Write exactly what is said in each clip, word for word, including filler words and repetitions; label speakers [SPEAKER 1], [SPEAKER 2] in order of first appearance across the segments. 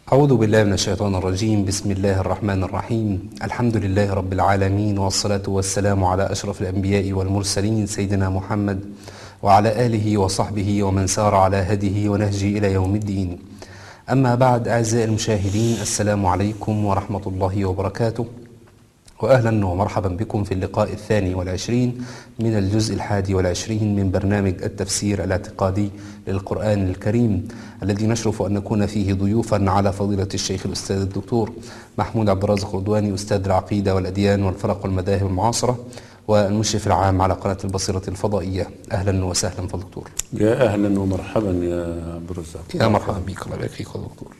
[SPEAKER 1] أعوذ بالله من الشيطان الرجيم. بسم الله الرحمن الرحيم. الحمد لله رب العالمين، والصلاة والسلام على أشرف الأنبياء والمرسلين سيدنا محمد وعلى آله وصحبه ومن سار على هديه ونهجه إلى يوم الدين. أما بعد، أعزائي المشاهدين، السلام عليكم ورحمة الله وبركاته، وأهلا ومرحبا بكم في اللقاء الثاني والعشرين من الجزء الحادي والعشرين من برنامج التفسير الاعتقادي للقرآن الكريم، الذي نشرف أن نكون فيه ضيوفا على فضيلة الشيخ الأستاذ الدكتور محمود عبد الرازق رضواني، أستاذ العقيدة والأديان والفرق والمذاهب المعاصرة، والمشرف العام على قناة البصيرة الفضائية. أهلا وسهلا فالدكتور.
[SPEAKER 2] يا أهلا ومرحبا يا عبد الرزاق.
[SPEAKER 1] يا مرحبا بك، الله يبارك فيك يا دكتور.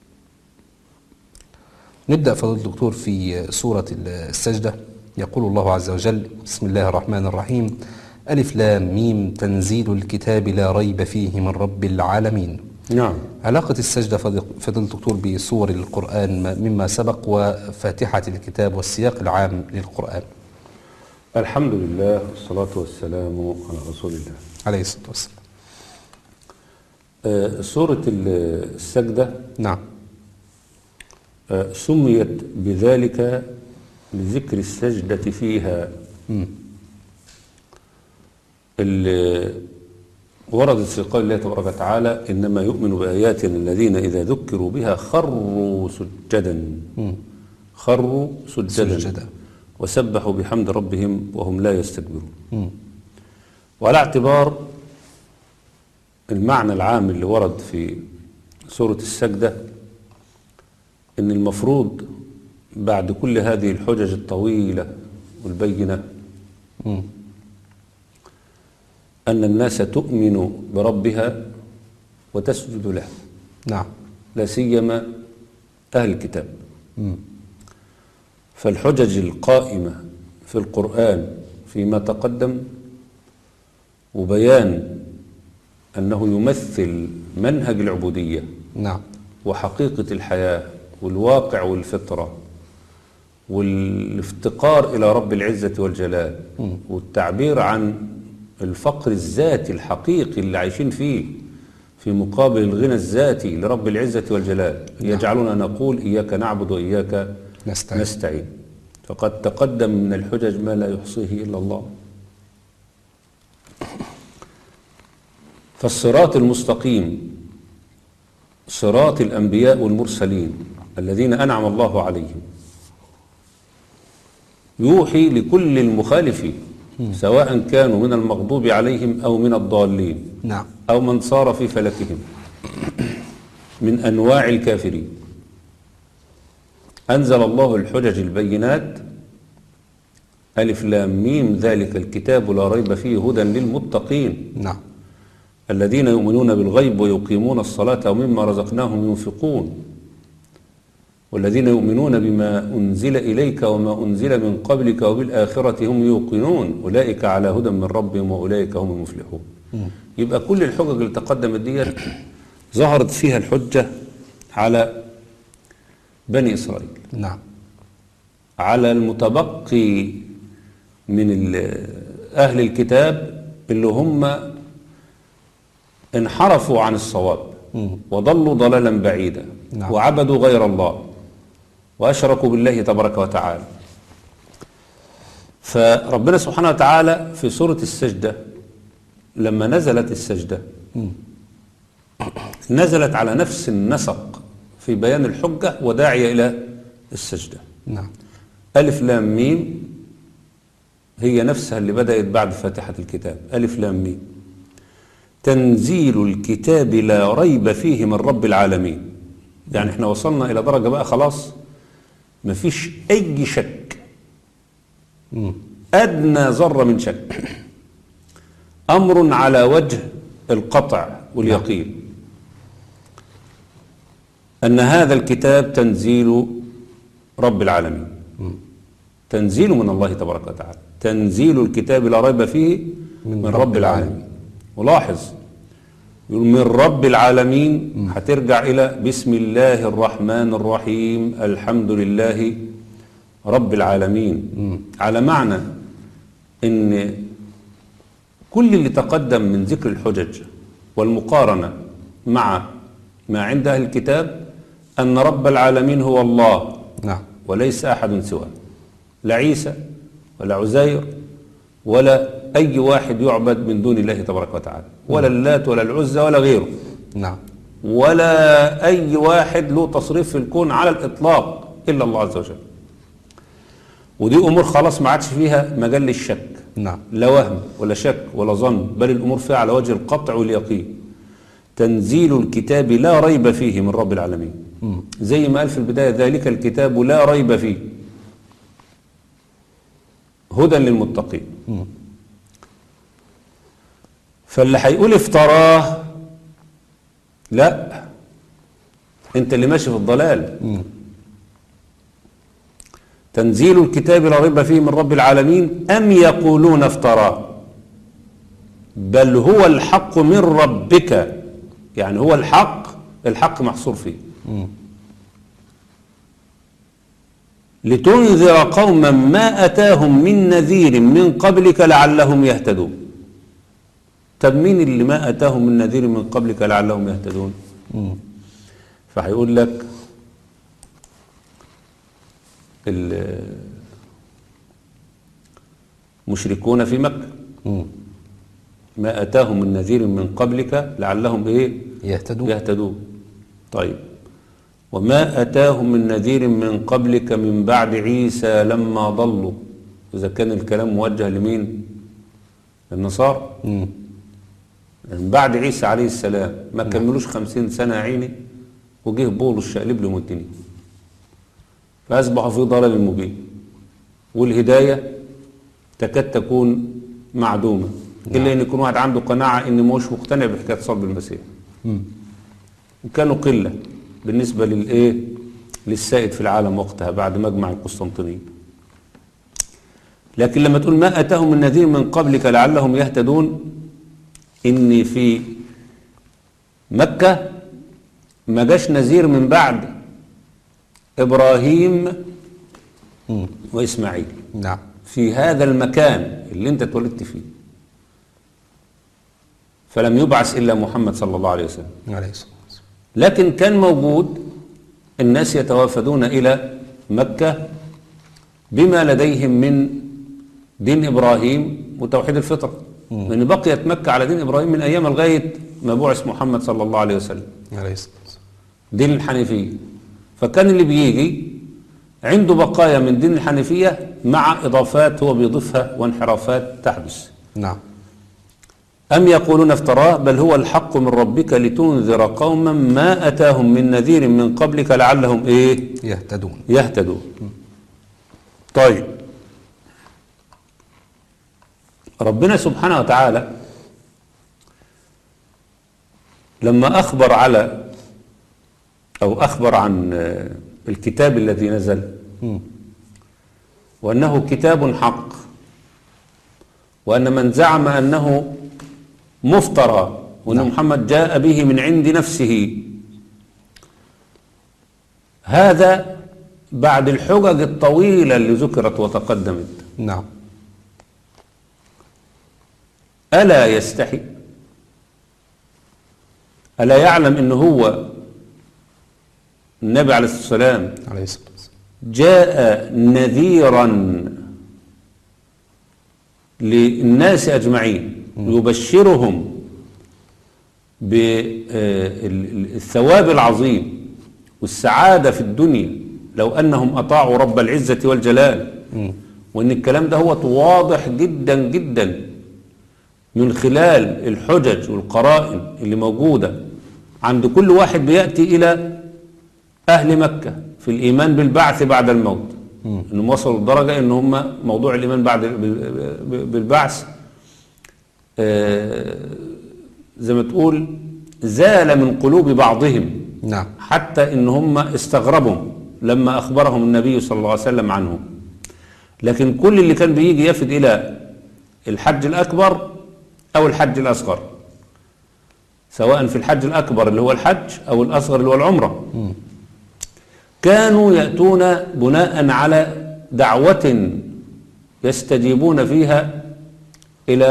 [SPEAKER 1] نبدأ فضيلة الدكتور في سورة السجدة. يقول الله عز وجل: بسم الله الرحمن الرحيم، ألف لام ميم، تنزيل الكتاب لا ريب فيه من رب العالمين.
[SPEAKER 2] نعم.
[SPEAKER 1] علاقة السجدة فضيلة الدكتور بسور القرآن مما سبق وفاتحة الكتاب والسياق العام للقرآن.
[SPEAKER 2] الحمد لله والصلاة والسلام على رسول الله
[SPEAKER 1] عليه الصلاة والسلام.
[SPEAKER 2] آه سورة السجدة
[SPEAKER 1] نعم
[SPEAKER 2] آه سميت بذلك لذكر السجدة فيها، اللي وردت في قول الله تبارك وتعالى: إنما يؤمن بآياتنا الذين إذا ذكروا بها خروا سجدا خروا سجدا, سجدا. وسبحوا بحمد ربهم وهم لا يستكبرون. وعلى اعتبار المعنى العام اللي ورد في سورة السجدة، إن المفروض بعد كل هذه الحجج الطويلة والبينة م. أن الناس تؤمن بربها وتسجد له.
[SPEAKER 1] نعم.
[SPEAKER 2] لا سيما أهل الكتاب.
[SPEAKER 1] م.
[SPEAKER 2] فالحجج القائمة في القرآن فيما تقدم، وبيان أنه يمثل منهج العبودية.
[SPEAKER 1] نعم.
[SPEAKER 2] وحقيقة الحياة والواقع والفطرة والافتقار إلى رب العزة والجلال، م. والتعبير عن الفقر الذاتي الحقيقي اللي عايشين فيه في مقابل الغنى الذاتي لرب العزة والجلال. نعم. يجعلنا نقول إياك نعبد وإياك نستعين. نستعين. فقد تقدم من الحجج ما لا يحصيه إلا الله. فالصراط المستقيم صراط الأنبياء والمرسلين الذين أنعم الله عليهم، يوحي لكل المخالفين سواء كانوا من المغضوب عليهم أو من الضالين.
[SPEAKER 1] نعم.
[SPEAKER 2] أو من صار في فلكهم من أنواع الكافرين. أنزل الله الحجج البينات: ألف لام ميم، ذلك الكتاب لا ريب فيه هدى للمتقين.
[SPEAKER 1] نعم.
[SPEAKER 2] الذين يؤمنون بالغيب ويقيمون الصلاة ومما رزقناهم ينفقون، والذين يؤمنون بما أنزل إليك وما أنزل من قبلك وبالآخرة هم يوقنون، أولئك على هدى من ربهم وأولئك هم المفلحون. م. يبقى كل الحجج اللي تقدمت دي ظهرت فيها الحجة على بني إسرائيل.
[SPEAKER 1] نعم.
[SPEAKER 2] على المتبقي من أهل الكتاب اللي هم انحرفوا عن الصواب م. وضلوا ضلالا بعيدا. نعم. وعبدوا غير الله وأشركوا بالله تبارك وتعالى. فربنا سبحانه وتعالى في سورة السجدة لما نزلت السجدة م. نزلت على نفس النسق في بيان الحجة وداعية إلى السجدة.
[SPEAKER 1] نعم.
[SPEAKER 2] ألف لام ميم هي نفسها اللي بدأت بعد فاتحة الكتاب. ألف لام ميم، تنزيل الكتاب لا ريب فيه من رب العالمين. يعني احنا وصلنا إلى درجة بقى خلاص مفيش أي شك، أدنى ذرة من شك، أمر على وجه القطع واليقين أن هذا الكتاب تنزيل رب العالمين، تنزيل من الله تبارك وتعالى. تنزيل الكتاب لا ريب فيه من, من رب العالمين. ولاحظ من رب العالمين هترجع إلى بسم الله الرحمن الرحيم الحمد لله رب العالمين. م. على معنى إن كل اللي تقدم من ذكر الحجج والمقارنة مع ما عند أهل الكتاب أن رب العالمين هو الله
[SPEAKER 1] نعم.
[SPEAKER 2] وليس أحد سواه، لا عيسى ولا عزير ولا أي واحد يعبد من دون الله تبارك وتعالى، ولا اللات ولا العزى ولا غيره.
[SPEAKER 1] نعم.
[SPEAKER 2] ولا أي واحد له تصريف في الكون على الإطلاق إلا الله عز وجل. ودي أمور خلاص ما عادش فيها مجال للشك.
[SPEAKER 1] نعم.
[SPEAKER 2] لا وهم ولا شك ولا ظن، بل الأمور فيها على وجه القطع واليقين. تنزيل الكتاب لا ريب فيه من رب العالمين.
[SPEAKER 1] مم.
[SPEAKER 2] زي ما قال في البداية ذلك الكتاب لا ريب فيه هدى للمتقين.
[SPEAKER 1] مم.
[SPEAKER 2] فاللي هيقول افتراه، لا، انت اللي ماشي في الضلال.
[SPEAKER 1] مم.
[SPEAKER 2] تنزيل الكتاب لا ريب فيه من رب العالمين أم يقولون افتراه بل هو الحق من ربك، يعني هو الحق، الحق محصور فيه.
[SPEAKER 1] مم.
[SPEAKER 2] لتنذر قوما ما أتاهم من نذير من قبلك لعلهم يهتدون. طب مين اللي ما أتاهم من نذير من قبلك لعلهم يهتدون؟
[SPEAKER 1] مم.
[SPEAKER 2] فهيقول لك المشركون في مكة
[SPEAKER 1] مم.
[SPEAKER 2] ما أتاهم من نذير من قبلك لعلهم إيه؟
[SPEAKER 1] يهتدون.
[SPEAKER 2] يهتدون. طيب، وما أتاهم من نذير من قبلك من بعد عيسى لما ضلوا، إذا كان الكلام موجه لمين؟ للنصارى.
[SPEAKER 1] مم.
[SPEAKER 2] من بعد عيسى عليه السلام ما كملوش خمسين سنة يا عيني وجه بولس شقلب لهم الدنيا، فأصبحوا في ضلال مبين، والهداية تكاد تكون معدومة. نعم. إلا أن يكون واحد عنده قناعة أن مش مقتنع بحكاية صلب المسيح.
[SPEAKER 1] مم.
[SPEAKER 2] كانوا قلة بالنسبة للإيه؟ للسائد في العالم وقتها بعد مجمع القسطنطينية. لكن لما تقول ما أتاهم من نذير من قبلك لعلهم يهتدون، إن في مكة ما جاش نذير من بعد إبراهيم
[SPEAKER 1] مم.
[SPEAKER 2] وإسماعيل.
[SPEAKER 1] نعم.
[SPEAKER 2] في هذا المكان اللي انت اتولدت فيه، فلم يبعث إلا محمد صلى الله عليه وسلم.
[SPEAKER 1] عليه الصلاة والسلام.
[SPEAKER 2] لكن كان موجود الناس يتوافدون إلى مكة بما لديهم من دين إبراهيم وتوحيد الفطر، لأن بقيت مكة على دين إبراهيم من أيام لغاية ما بعث محمد صلى الله عليه وسلم،
[SPEAKER 1] عليه الصلاة والسلام،
[SPEAKER 2] دين الحنيفية. فكان اللي بيجي عنده بقايا من دين الحنيفية مع إضافات هو بيضيفها وانحرافات تحدث.
[SPEAKER 1] نعم.
[SPEAKER 2] أم يقولون افتراه بل هو الحق من ربك لتنذر قوما ما أتاهم من نذير من قبلك لعلهم إيه؟
[SPEAKER 1] يهتدون.
[SPEAKER 2] يهتدون. طيب، ربنا سبحانه وتعالى لما أخبر على أو أخبر عن الكتاب الذي نزل
[SPEAKER 1] مم.
[SPEAKER 2] وأنه كتاب حق، وأن من زعم أنه مفترى وأن
[SPEAKER 1] نعم.
[SPEAKER 2] محمد جاء به من عند نفسه، هذا بعد الحجج الطويلة اللي ذكرت وتقدمت.
[SPEAKER 1] نعم.
[SPEAKER 2] ألا يستحي؟ ألا يعلم أنه هو النبي عليه الصلاة والسلام
[SPEAKER 1] عليه الصلاة والسلام
[SPEAKER 2] جاء نذيرا للناس أجمعين يبشرهم بالثواب العظيم والسعادة في الدنيا لو أنهم أطاعوا رب العزة والجلال.
[SPEAKER 1] مم.
[SPEAKER 2] وأن الكلام ده هو واضح جدا جدا من خلال الحجج والقرائن اللي موجودة عند كل واحد بيأتي إلى أهل مكة في الإيمان بالبعث بعد الموت.
[SPEAKER 1] مم.
[SPEAKER 2] إنهم وصلوا لدرجة إن هم موضوع الإيمان بعد بالبعث آه زي ما تقول زال من قلوب بعضهم.
[SPEAKER 1] نعم.
[SPEAKER 2] حتى إن هم استغربوا لما أخبرهم النبي صلى الله عليه وسلم عنهم. لكن كل اللي كان بيجي يفد إلى الحج الأكبر أو الحج الأصغر، سواء في الحج الأكبر اللي هو الحج أو الأصغر اللي هو العمرة،
[SPEAKER 1] مم.
[SPEAKER 2] كانوا يأتون بناء على دعوة يستجيبون فيها إلى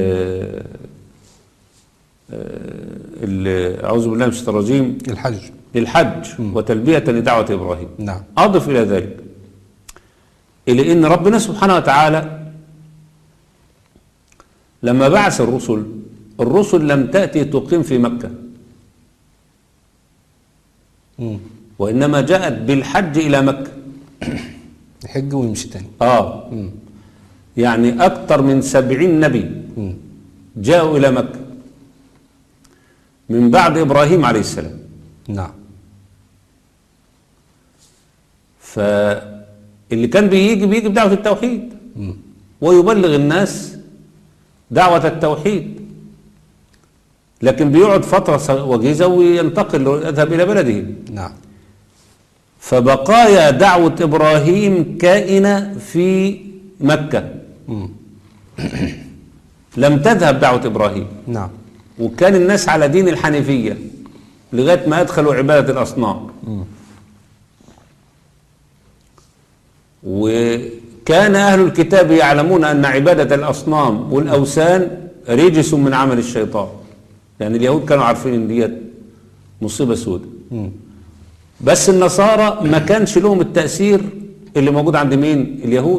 [SPEAKER 2] آه، آه، أعوذ بالله من الشيطان الرجيم
[SPEAKER 1] الحج.
[SPEAKER 2] للحج وتلبية لدعوة إبراهيم.
[SPEAKER 1] نعم.
[SPEAKER 2] أضف إلى ذلك إلى أن ربنا سبحانه وتعالى لما بعث الرسل الرسل لم تأتي تقيم في مكة،
[SPEAKER 1] مم.
[SPEAKER 2] وإنما جاءت بالحج إلى مكة.
[SPEAKER 1] يحج ويمشي تاني.
[SPEAKER 2] آه
[SPEAKER 1] مم.
[SPEAKER 2] يعني أكثر من سبعين نبي
[SPEAKER 1] مم.
[SPEAKER 2] جاءوا إلى مكة من بعد إبراهيم عليه السلام.
[SPEAKER 1] نعم.
[SPEAKER 2] فاللي كان بيجي بيجي بدعوة التوحيد
[SPEAKER 1] مم.
[SPEAKER 2] ويبلغ الناس دعوة التوحيد، لكن بيقعد فترة وجيزة وينتقل يذهب إلى بلده.
[SPEAKER 1] نعم.
[SPEAKER 2] فبقايا دعوة إبراهيم كائنة في مكة.
[SPEAKER 1] مم.
[SPEAKER 2] لم تذهب دعوة إبراهيم،
[SPEAKER 1] نعم.
[SPEAKER 2] وكان الناس على دين الحنيفية لغاية ما أدخلوا عبادة الأصنام.
[SPEAKER 1] مم.
[SPEAKER 2] وكان أهل الكتاب يعلمون أن عبادة الأصنام والأوثان رجس من عمل الشيطان. يعني اليهود كانوا عارفين أن دي مصيبة سوداء،
[SPEAKER 1] مم.
[SPEAKER 2] بس النصارى ما كانش لهم التأثير اللي موجود عند مين؟ اليهود.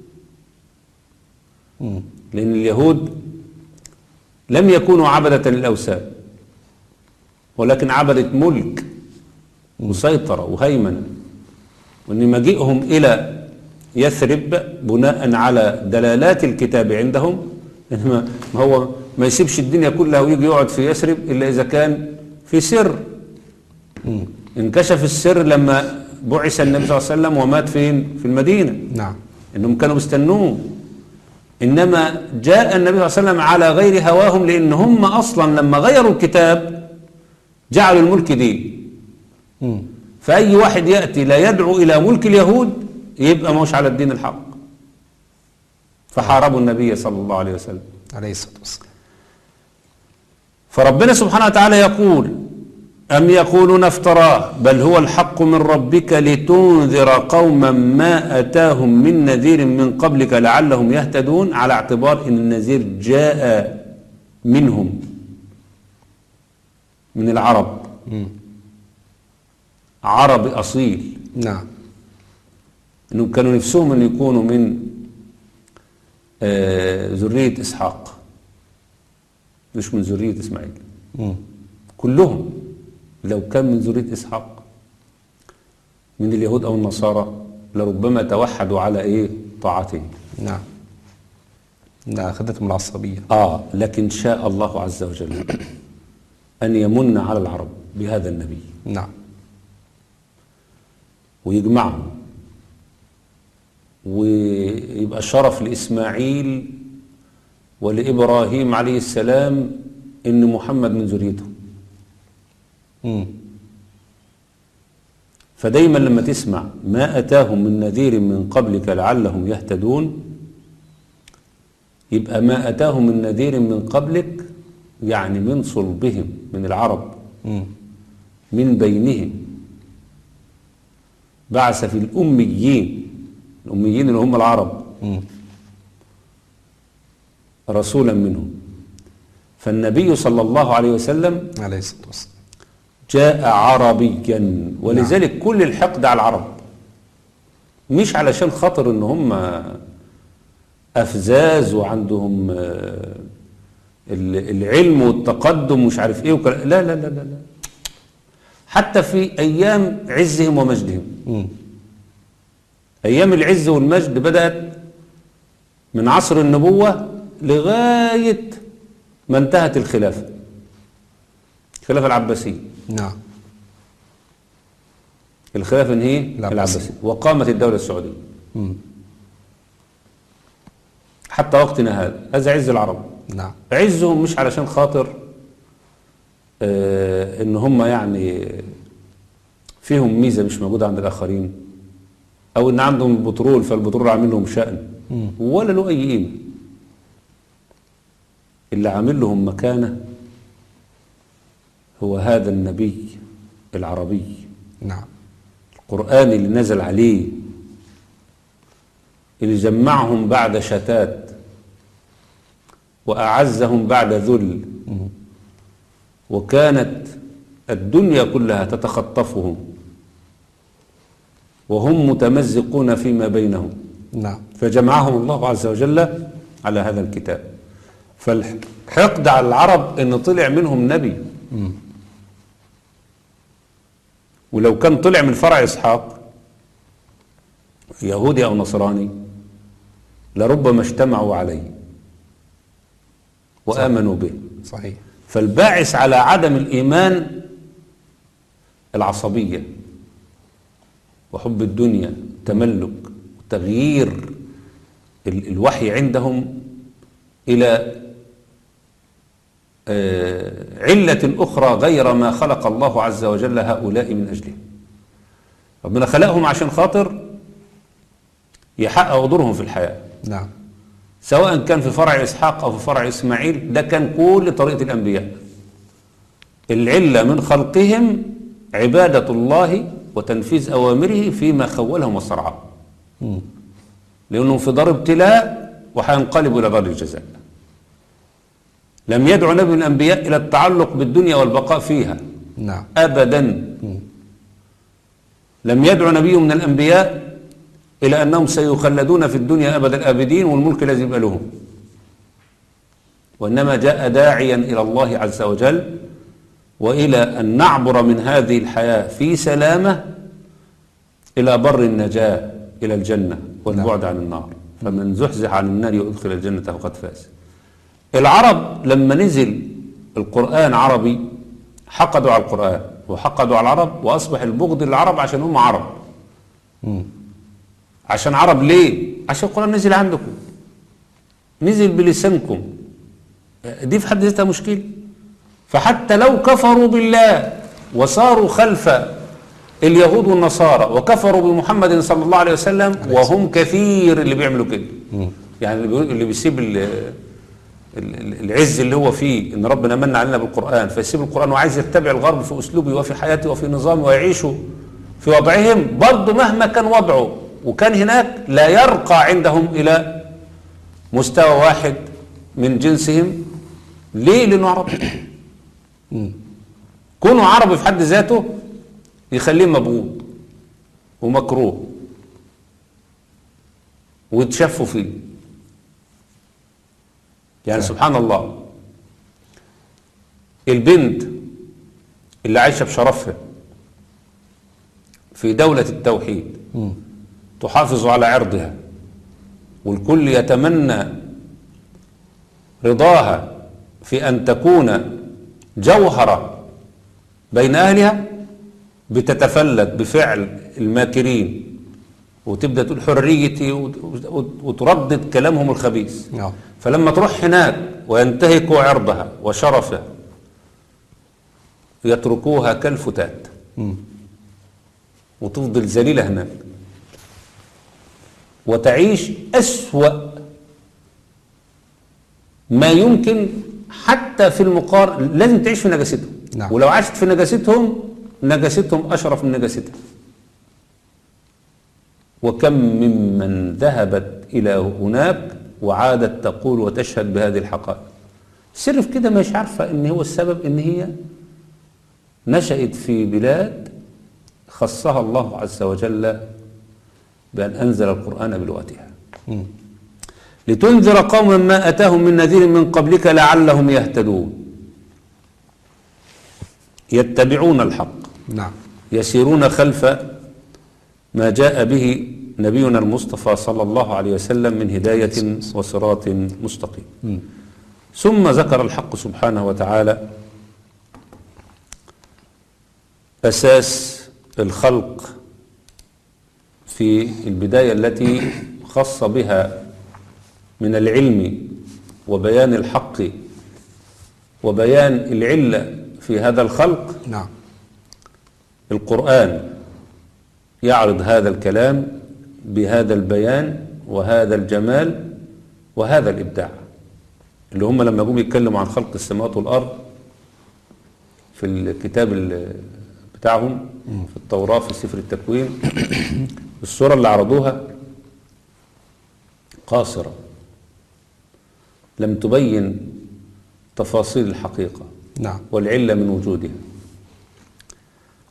[SPEAKER 1] مم.
[SPEAKER 2] لأن اليهود لم يكونوا عبدة للأوثان، ولكن عبدة ملك وسيطرة وهيمنة. وأن مجيئهم إلى يثرب بناء على دلالات الكتاب عندهم، إنما ما هو ما يسيبش الدنيا كلها ويجي يقعد في يثرب إلا إذا كان في سر.
[SPEAKER 1] مم.
[SPEAKER 2] انكشف السر لما بعث النبي صلى الله عليه وسلم ومات فين؟ في المدينة.
[SPEAKER 1] نعم.
[SPEAKER 2] إنهم كانوا مستنوه، إنما جاء النبي صلى الله عليه وسلم على غير هواهم، لأن هم أصلا لما غيروا الكتاب جعلوا الملك دين.
[SPEAKER 1] مم.
[SPEAKER 2] فأي واحد يأتي لا يدعو إلى ملك اليهود يبقى مش على الدين الحق. فحاربوا النبي صلى الله عليه وسلم
[SPEAKER 1] عليه الصلاة والسلام.
[SPEAKER 2] فربنا سبحانه وتعالى يقول: أم يقولون افتراه بل هو الحق من ربك لتنذر قوما ما أتاهم من نذير من قبلك لعلهم يهتدون، على اعتبار أن النذير جاء منهم من العرب.
[SPEAKER 1] مم.
[SPEAKER 2] عربي أصيل.
[SPEAKER 1] نعم.
[SPEAKER 2] أنهم كانوا نفسهم أن يكونوا من آه ذرية إسحاق، مش من ذرية إسماعيل.
[SPEAKER 1] مم.
[SPEAKER 2] كلهم لو كان من ذرية إسحاق من اليهود أو النصارى لربما توحدوا على إيه؟ طاعته.
[SPEAKER 1] نعم. نعم، أخذتهم العصبية.
[SPEAKER 2] آه لكن شاء الله عز وجل أن يمن على العرب بهذا النبي.
[SPEAKER 1] نعم.
[SPEAKER 2] ويجمعهم ويبقى شرف لإسماعيل ولإبراهيم عليه السلام إن محمد من ذريته.
[SPEAKER 1] مم.
[SPEAKER 2] فدايما لما تسمع ما أتاهم من نذير من قبلك لعلهم يهتدون، يبقى ما أتاهم من نذير من قبلك يعني من صلبهم، من العرب،
[SPEAKER 1] مم.
[SPEAKER 2] من بينهم. بعث في الأميين، الأميين اللي هم العرب،
[SPEAKER 1] مم.
[SPEAKER 2] رسولا منهم. فالنبي صلى الله عليه وسلم
[SPEAKER 1] عليه الصلاة والسلام
[SPEAKER 2] جاء عربيا، ولذلك نعم. كل الحقد على العرب مش علشان خاطر ان هم افزاز وعندهم العلم والتقدم مش عارف ايه وكلا. لا لا لا لا لا، حتى في ايام عزهم ومجدهم.
[SPEAKER 1] مم.
[SPEAKER 2] ايام العز والمجد بدأت من عصر النبوة لغاية ما انتهت الخلافة، الخلافة العباسية.
[SPEAKER 1] نعم.
[SPEAKER 2] الخلافة هي العباسية، وقامت الدولة السعودية.
[SPEAKER 1] مم.
[SPEAKER 2] حتى وقتنا هذا، هذا عز العرب.
[SPEAKER 1] نعم.
[SPEAKER 2] عزهم مش علشان خاطر آه ان هم يعني فيهم ميزة مش موجودة عند الآخرين، او ان عندهم البترول فالبترول عامل لهم شأن،
[SPEAKER 1] مم.
[SPEAKER 2] ولا له اي قيمة. اللي عامل لهم مكانة هو هذا النبي العربي.
[SPEAKER 1] نعم.
[SPEAKER 2] القرآن اللي نزل عليه، اللي جمعهم بعد شتات وأعزهم بعد ذل،
[SPEAKER 1] مم.
[SPEAKER 2] وكانت الدنيا كلها تتخطفهم وهم متمزقون فيما بينهم.
[SPEAKER 1] نعم.
[SPEAKER 2] فجمعهم الله عز وجل على هذا الكتاب. فالحقد على العرب ان طلع منهم نبي،
[SPEAKER 1] مم.
[SPEAKER 2] ولو كان طلع من فرع اسحاق يهودي او نصراني لربما اجتمعوا عليه وامنوا به.
[SPEAKER 1] صحيح.
[SPEAKER 2] فالباعث على عدم الايمان العصبيه وحب الدنيا، تملك وتغيير ال- الوحي عندهم إلى آه، علة أخرى غير ما خلق الله عز وجل هؤلاء من أجله. ربنا خلقهم عشان خاطر يحققوا دورهم في الحياة،
[SPEAKER 1] نعم.
[SPEAKER 2] سواء كان في فرع إسحاق أو في فرع إسماعيل. ده كان كل طريقة الأنبياء. العلة من خلقهم عبادة الله وتنفيذ أوامره فيما خولهم وصرعهم،
[SPEAKER 1] مم.
[SPEAKER 2] لأنهم في دار ابتلاء وحينقلبوا إلى دار الجزاء. لم يدعو نبي من الأنبياء إلى التعلق بالدنيا والبقاء فيها
[SPEAKER 1] نعم.
[SPEAKER 2] أبدا.
[SPEAKER 1] مم.
[SPEAKER 2] لم يدعو نبي من الأنبياء إلى أنهم سيخلدون في الدنيا أبد الآبدين والملك الذي يبقى لهم، وإنما جاء داعيا إلى الله عز وجل وإلى أن نعبر من هذه الحياة في سلامة إلى بر النجاة، إلى الجنة والبعد عن النار. فمن زحزح عن النار وأدخل الجنة فقد فاز. العرب لما نزل القرآن عربي حقدوا على القرآن وحقدوا على العرب، وأصبح البغض للعرب عشان هم عرب.
[SPEAKER 1] مم.
[SPEAKER 2] عشان عرب ليه؟ عشان القرآن نزل عندكم، نزل بلسانكم. دي في حد ذاتها مشكلة. فحتى لو كفروا بالله وصاروا خلف اليهود والنصارى وكفروا بمحمد صلى الله عليه وسلم، وهم كثير اللي بيعملوا كده. يعني اللي بيقول- اللي بيسيب ال- ال- العز اللي هو فيه ان ربنا من علينا بالقرآن، فيسيب القرآن وعايز يتبع الغرب في اسلوبه وفي حياته وفي نظامه ويعيشوا في وضعهم، برضه مهما كان وضعه وكان هناك لا يرقى عندهم الى مستوى واحد من جنسهم. ليه؟ لانه عرب. كونه عربي في حد ذاته يخليه مبغوض ومكروه ويتشفوا فيه. يعني سبحان الله، البنت اللي عايشة بشرفها في دولة التوحيد تحافظ على عرضها والكل يتمنى رضاها في أن تكون جوهرة بين أهلها، بتتفلت بفعل الماكرين وتبدأ تقول حريتي وتردد كلامهم الخبيث.
[SPEAKER 1] نعم.
[SPEAKER 2] فلما تروح هناك وينتهكوا عرضها وشرفها يتركوها كالفتات وتفضل ذليلة هناك وتعيش أسوأ ما يمكن. حتى في المقارنة لازم تعيش في نجاستهم.
[SPEAKER 1] نعم.
[SPEAKER 2] ولو عشت في نجاستهم نجاستهم أشرف من نجاستها. وكم ممن ذهبت إلى هناك وعادت تقول وتشهد بهذه الحقائق. السر في كده مش عارفة إن هو السبب إن هي نشأت في بلاد خصها الله عز وجل بأن أنزل القرآن بلغتها لتنذر قوما ما أتاهم من نذير من قبلك لعلهم يهتدون. يتبعون الحق.
[SPEAKER 1] نعم.
[SPEAKER 2] يسيرون خلف ما جاء به نبينا المصطفى صلى الله عليه وسلم من هداية وصراط مستقيم. ثم ذكر الحق سبحانه وتعالى أساس الخلق في البداية التي خص بها من العلم وبيان الحق وبيان العلة في هذا الخلق.
[SPEAKER 1] نعم.
[SPEAKER 2] القرآن يعرض هذا الكلام بهذا البيان وهذا الجمال وهذا الإبداع، اللي هم لما جم يتكلموا عن خلق السماوات والأرض في الكتاب بتاعهم في التوراة في سفر التكوين، الصورة اللي عرضوها قاصرة لم تبين تفاصيل الحقيقة
[SPEAKER 1] نعم.
[SPEAKER 2] والعلة من وجودها.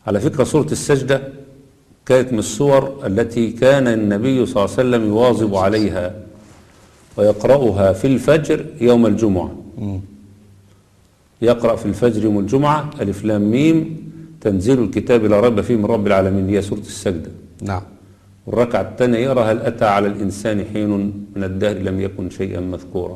[SPEAKER 2] على فكرة سورة السجدة كانت من السور التي كان النبي صلى الله عليه وسلم يواظب عليها ويقرأها في الفجر يوم الجمعة.
[SPEAKER 1] مم.
[SPEAKER 2] يقرأ في الفجر يوم الجمعة ألف لام ميم تنزيل الكتاب لا ريب فيه من رب العالمين، هي سورة السجدة.
[SPEAKER 1] نعم.
[SPEAKER 2] والركعة الثانية يقرأ هل أتى على الإنسان حين من الدهر لم يكن شيئا مذكورا.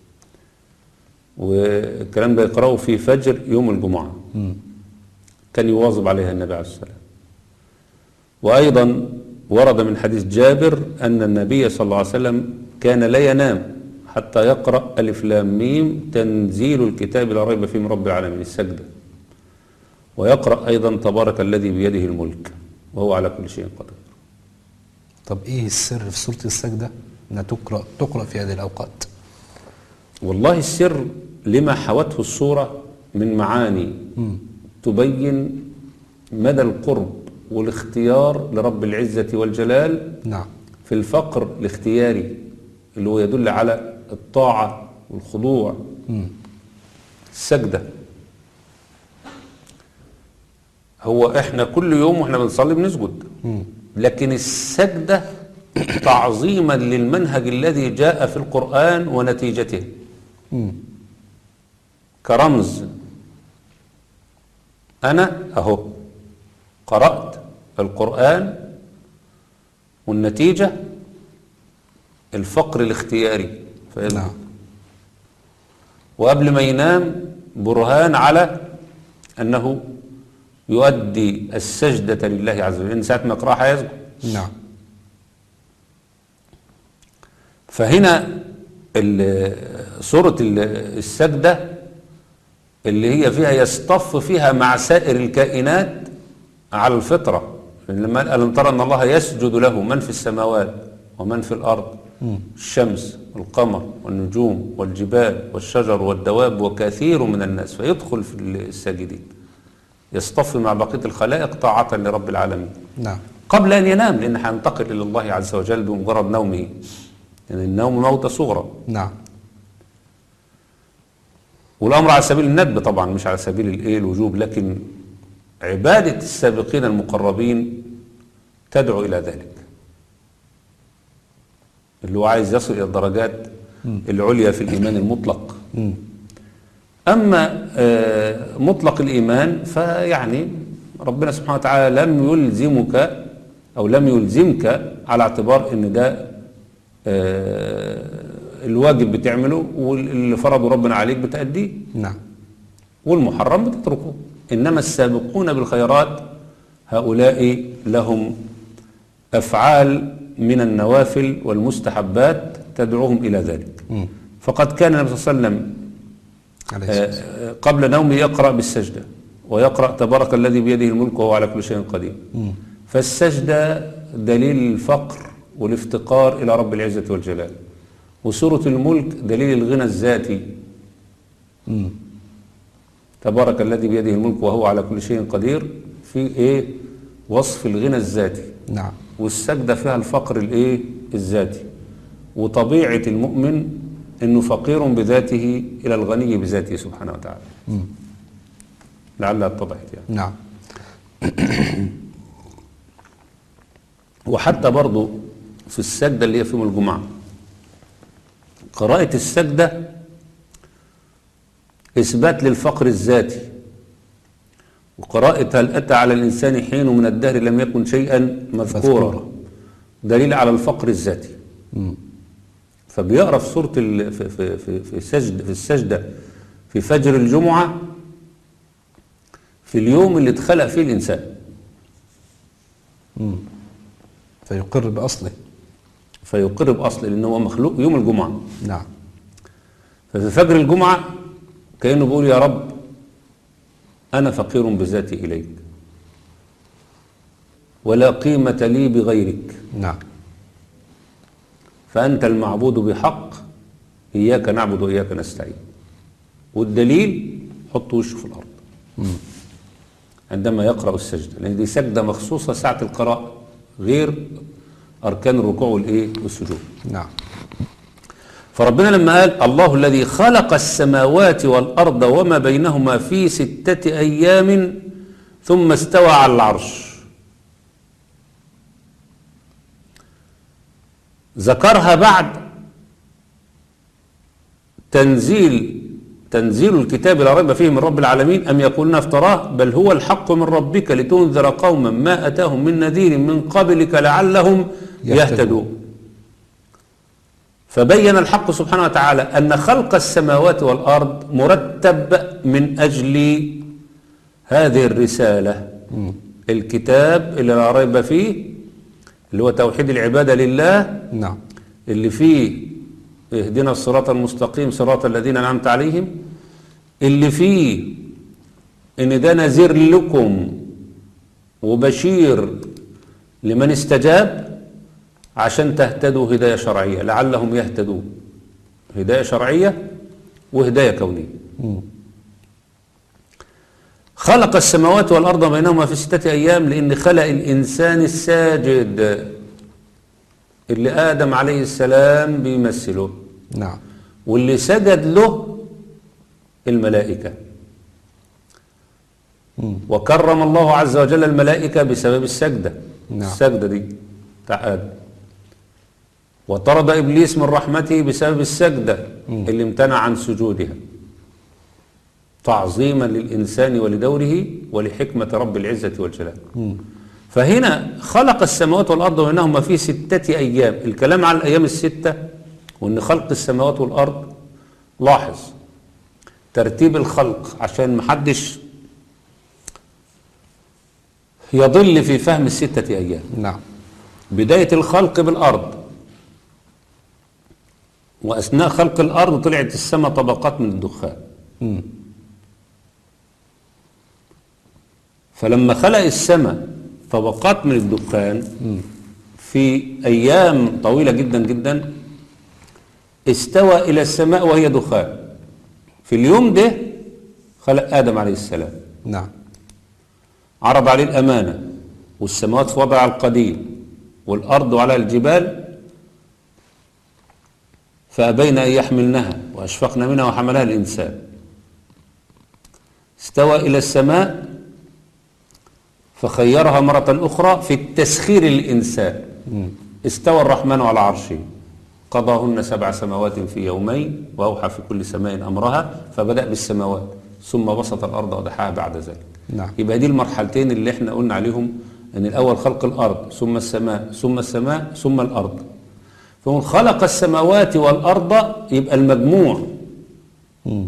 [SPEAKER 2] والكلام ده يقرأه في فجر يوم الجمعة.
[SPEAKER 1] مم.
[SPEAKER 2] كان يواظب عليها النبي عليه الصلاة والسلام. وأيضا ورد من حديث جابر أن النبي صلى الله عليه وسلم كان لا ينام حتى يقرأ ألف لام ميم تنزيل الكتاب لا ريب فيه من رب العالمين السجدة، ويقرأ أيضا تبارك الذي بيده الملك وهو على كل شيء قدير.
[SPEAKER 1] طب ايه السر في سورة السجدة انها تقرأ تقرأ في هذه الأوقات؟
[SPEAKER 2] والله السر لما حوته السورة من معاني
[SPEAKER 1] مم.
[SPEAKER 2] تبين مدى القرب والاختيار لرب العزة والجلال
[SPEAKER 1] نعم.
[SPEAKER 2] في الفقر الاختياري اللي هو يدل على الطاعة والخضوع.
[SPEAKER 1] مم.
[SPEAKER 2] السجدة هو احنا كل يوم واحنا بنصلي بنسجد،
[SPEAKER 1] مم.
[SPEAKER 2] لكن السجدة تعظيما للمنهج الذي جاء في القرآن ونتيجته،
[SPEAKER 1] مم.
[SPEAKER 2] كرمز أنا أهو قرأت القرآن والنتيجة الفقر الاختياري فيسجد.
[SPEAKER 1] نعم.
[SPEAKER 2] وقبل ما ينام برهان على أنه يؤدي السجدة لله عز وجل، إن ساعة ما يقرأها يسجد.
[SPEAKER 1] نعم.
[SPEAKER 2] فهنا سورة السجدة اللي هي فيها يصطف فيها مع سائر الكائنات على الفطرة، لما ألم ترى أن الله يسجد له من في السماوات ومن في الأرض،
[SPEAKER 1] مم.
[SPEAKER 2] الشمس والقمر والنجوم والجبال والشجر والدواب وكثير من الناس، فيدخل في الساجدين يصطف مع بقية الخلائق طاعة لرب العالمين.
[SPEAKER 1] نعم.
[SPEAKER 2] قبل أن ينام، لأن هينتقل إلى الله عز وجل بمجرد نومه، يعني النوم موتة صغرى.
[SPEAKER 1] نعم.
[SPEAKER 2] والأمر على سبيل الندب طبعا، مش على سبيل الإيه الوجوب، لكن عبادة السابقين المقربين تدعو إلى ذلك. اللي هو عايز يصل إلى الدرجات العليا في الإيمان المطلق.
[SPEAKER 1] مم.
[SPEAKER 2] أما آه مطلق الإيمان فيعني ربنا سبحانه وتعالى لم يلزمك أو لم يلزمك على اعتبار أن ده آه الواجب بتعمله، واللي فرضه ربنا عليك بتأديه.
[SPEAKER 1] نعم.
[SPEAKER 2] والمحرم بتتركه. إنما السابقون بالخيرات هؤلاء لهم أفعال من النوافل والمستحبات تدعوهم إلى ذلك.
[SPEAKER 1] مم.
[SPEAKER 2] فقد كان النبي صلى الله عليه وسلم
[SPEAKER 1] عليه الصلاة والسلام.
[SPEAKER 2] قبل نومه يقرأ بالسجدة ويقرأ تبارك الذي بيده الملك وهو على كل شيء قدير.
[SPEAKER 1] مم.
[SPEAKER 2] فالسجدة دليل الفقر والافتقار إلى رب العزة والجلال، وسورة الملك دليل الغنى الذاتي.
[SPEAKER 1] مم.
[SPEAKER 2] تبارك الذي بيده الملك وهو على كل شيء قدير في ايه وصف الغنى الذاتي.
[SPEAKER 1] نعم.
[SPEAKER 2] والسجدة فيها الفقر الايه الذاتي، وطبيعة المؤمن انه فقير بذاته الى الغني بذاته سبحانه وتعالى.
[SPEAKER 1] مم.
[SPEAKER 2] لعلها اتضحت يعني.
[SPEAKER 1] نعم.
[SPEAKER 2] وحتى برضو في السجدة اللي هي في يوم الجمعة، قراءة السجدة إثبات للفقر الذاتي، وقراءة هل أتى على الإنسان حين من الدهر لم يكن شيئا مذكورا دليل على الفقر الذاتي.
[SPEAKER 1] مم.
[SPEAKER 2] فبيقرأ في سورة ال... في في في في السجدة في السجدة في فجر الجمعة في اليوم اللي اتخلق فيه الإنسان.
[SPEAKER 1] مم. فيقر بأصله.
[SPEAKER 2] فيقر بأصله لأنه هو مخلوق يوم الجمعة.
[SPEAKER 1] نعم.
[SPEAKER 2] ففي فجر الجمعة كأنه بيقول يا رب أنا فقير بذاتي إليك ولا قيمة لي بغيرك.
[SPEAKER 1] نعم.
[SPEAKER 2] فأنت المعبود بحق، إياك نعبد وإياك نستعين. والدليل حط وشه في الأرض.
[SPEAKER 1] مم.
[SPEAKER 2] عندما يقرأ السجدة، لأن دي سجدة مخصوصة ساعة القراءة غير أركان الركوع والإيه والسجود.
[SPEAKER 1] نعم.
[SPEAKER 2] فربنا لما قال الله الذي خلق السماوات والأرض وما بينهما في ستة أيام ثم استوى على العرش. ذكرها بعد تنزيل تنزيل الكتاب لا ريب فيه من رب العالمين أم يقولون افتراه بل هو الحق من ربك لتنذر قوما ما أتاهم من نذير من قبلك لعلهم يهتدون. فبين الحق سبحانه وتعالى أن خلق السماوات والأرض مرتب من أجل هذه الرسالة، الكتاب اللي لا ريب فيه اللي هو توحيد العبادة لله،
[SPEAKER 1] نعم،
[SPEAKER 2] اللي فيه اهدنا الصراط المستقيم صراط الذين أنعمت عليهم، اللي فيه ان ده نذير لكم وبشير لمن استجاب عشان تهتدوا هداية شرعية لعلهم يهتدون، هداية شرعية وهداية كونية.
[SPEAKER 1] م.
[SPEAKER 2] خلق السماوات والأرض بينهما في ستة أيام لأن خلق الإنسان الساجد اللي آدم عليه السلام بيمثله،
[SPEAKER 1] نعم،
[SPEAKER 2] واللي سجد له الملائكة.
[SPEAKER 1] م.
[SPEAKER 2] وكرم الله عز وجل الملائكة بسبب السجدة،
[SPEAKER 1] نعم.
[SPEAKER 2] السجدة دي بتاع آدم. وطرد إبليس من رحمته بسبب السجدة م. اللي امتنع عن سجودها تعظيما للإنسان ولدوره ولحكمة رب العزة والجلال.
[SPEAKER 1] م.
[SPEAKER 2] فهنا خلق السماوات والأرض وبينهما في ستة أيام. الكلام عن الأيام الستة وأن خلق السماوات والأرض، لاحظ ترتيب الخلق عشان محدش يضل في فهم الستة أيام.
[SPEAKER 1] نعم.
[SPEAKER 2] بداية الخلق بالأرض، وأثناء خلق الأرض طلعت السماء طبقات من الدخان.
[SPEAKER 1] م.
[SPEAKER 2] فلما خلق السماء طبقات من الدخان
[SPEAKER 1] م.
[SPEAKER 2] في أيام طويلة جدا جدا استوى إلى السماء وهي دخان. في اليوم ده خلق آدم عليه السلام،
[SPEAKER 1] نعم،
[SPEAKER 2] عرض عليه الأمانة والسماوات في وضع القديم والأرض على الجبال فأبين أن يحملنها وأشفقن منها وحملها الإنسان. استوى إلى السماء فخيرها مرة أخرى في التسخير للإنسان.
[SPEAKER 1] م.
[SPEAKER 2] استوى الرحمن على عرشه قضاهن سبع سماوات في يومين وأوحى في كل سماء أمرها فبدأ بالسماوات ثم بسط الأرض ودحاها بعد ذلك.
[SPEAKER 1] نعم.
[SPEAKER 2] يبقى دي المرحلتين اللي احنا قلنا عليهم، أن الأول خلق الأرض ثم السماء ثم السماء ثم الأرض. فمن خلق السماوات والأرض يبقى المجموع
[SPEAKER 1] م.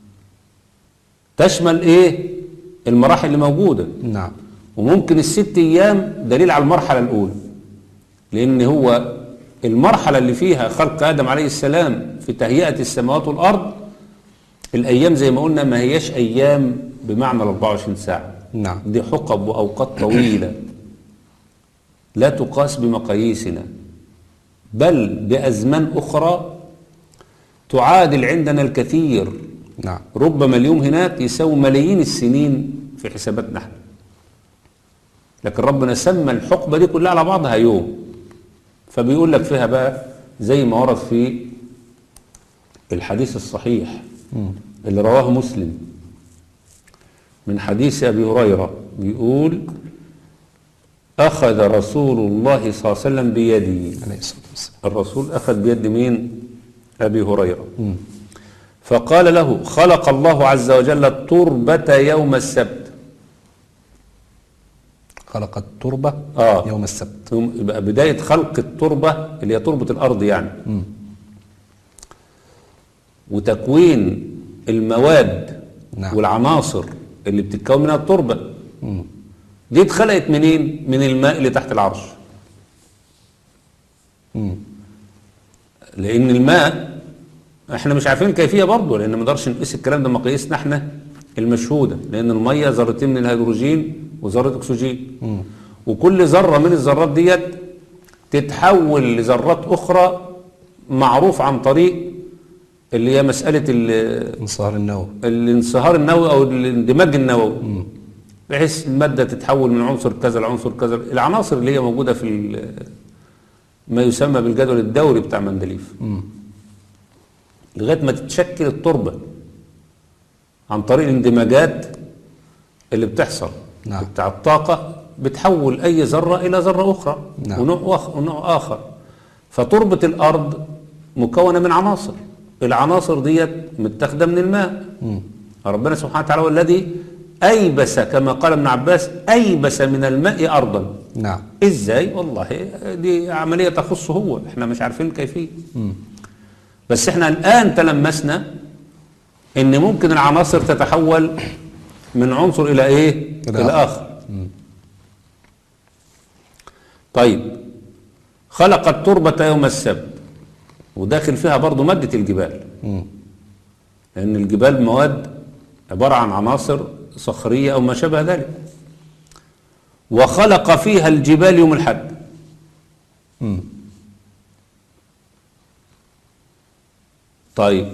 [SPEAKER 2] تشمل إيه؟ المراحل اللي موجودة.
[SPEAKER 1] نعم.
[SPEAKER 2] وممكن الست أيام دليل على المرحلة الأولى، لأن هو المرحلة اللي فيها خلق آدم عليه السلام في تهيئة السماوات والأرض، الأيام زي ما قلنا ما هياش أيام بمعنى أربعة وعشرين ساعة.
[SPEAKER 1] نعم.
[SPEAKER 2] دي حقب وأوقات طويلة لا تقاس بمقاييسنا، بل بأزمان أخرى تعادل عندنا الكثير.
[SPEAKER 1] نعم.
[SPEAKER 2] ربما اليوم هناك يساوي ملايين السنين في حساباتنا احنا، لكن ربنا سمى الحقبة دي كلها على بعضها يوم. فبيقول لك فيها بقى زي ما ورد في الحديث الصحيح
[SPEAKER 1] م. اللي
[SPEAKER 2] اللي رواه مسلم من حديث أبي هريرة، بيقول أخذ رسول الله صلى الله عليه وسلم بيدي.
[SPEAKER 1] عليه الصلاة والسلام.
[SPEAKER 2] الرسول أخذ بيد مين؟ أبي هريرة.
[SPEAKER 1] م.
[SPEAKER 2] فقال له خلق الله عز وجل التربة يوم السبت.
[SPEAKER 1] خلق التربة
[SPEAKER 2] آه.
[SPEAKER 1] يوم السبت.
[SPEAKER 2] يبقى بداية خلق التربة اللي هي تربة الأرض يعني،
[SPEAKER 1] م.
[SPEAKER 2] وتكوين المواد
[SPEAKER 1] نعم.
[SPEAKER 2] والعناصر اللي بتتكون منها التربة.
[SPEAKER 1] م.
[SPEAKER 2] دي اتخلقت منين؟ من الماء اللي تحت العرش.
[SPEAKER 1] م.
[SPEAKER 2] لأن الماء احنا مش عارفين الكيفية برضه، لأن ما نقدرش نقيس الكلام ده مقاييسنا احنا المشهودة، لأن المية ذرتين من الهيدروجين وذرة أكسجين.
[SPEAKER 1] م.
[SPEAKER 2] وكل ذرة من الذرات ديت تتحول لذرات أخرى معروف عن طريق اللي هي مسألة
[SPEAKER 1] انصهار النووي،
[SPEAKER 2] الانصهار النووي أو الاندماج النووي، بحيث المادة تتحول من عنصر كذا لعنصر كذا. العناصر اللي هي موجودة في ما يسمى بالجدول الدوري بتاع مندليف، لغاية ما تتشكل التربة عن طريق الاندماجات اللي بتحصل
[SPEAKER 1] نعم.
[SPEAKER 2] بتاع الطاقة بتحول أي ذرة إلى ذرة أخرى.
[SPEAKER 1] نعم.
[SPEAKER 2] ونوع, أخ... ونوع آخر. فتربة الأرض مكونة من عناصر، العناصر ديت متاخدة من الماء.
[SPEAKER 1] مم.
[SPEAKER 2] ربنا سبحانه وتعالى هو الذي أيبس، كما قال ابن عباس، أيبس من الماء أرضا.
[SPEAKER 1] نعم.
[SPEAKER 2] إزاي؟ والله دي عملية تخصه هو، إحنا مش عارفين الكيفية. بس إحنا الآن تلمسنا إن ممكن العناصر تتحول من عنصر إلى إيه؟ إلى, إلى آخر.
[SPEAKER 1] مم.
[SPEAKER 2] طيب، خلق التربة يوم السبت، وداخل فيها برضو مادة الجبال.
[SPEAKER 1] مم.
[SPEAKER 2] لأن الجبال مواد عبارة عن عناصر صخرية أو ما شابه ذلك. وخلق فيها الجبال يوم الحد.
[SPEAKER 1] مم.
[SPEAKER 2] طيب،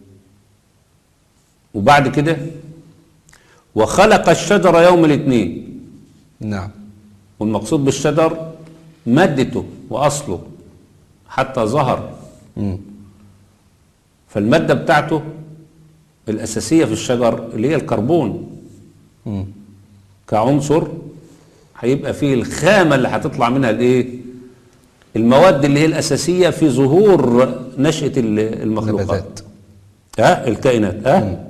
[SPEAKER 2] وبعد كده وخلق الشجر يوم الاثنين.
[SPEAKER 1] نعم.
[SPEAKER 2] والمقصود بالشجر مادته وأصله حتى ظهر.
[SPEAKER 1] مم.
[SPEAKER 2] فالمادة بتاعته الأساسية في الشجر اللي هي الكربون.
[SPEAKER 1] مم.
[SPEAKER 2] كعنصر هيبقى فيه الخامة اللي هتطلع منها الايه؟ المواد اللي هي الأساسية في ظهور نشأة المخلوقات.
[SPEAKER 1] نباتات.
[SPEAKER 2] ها الكائنات. ها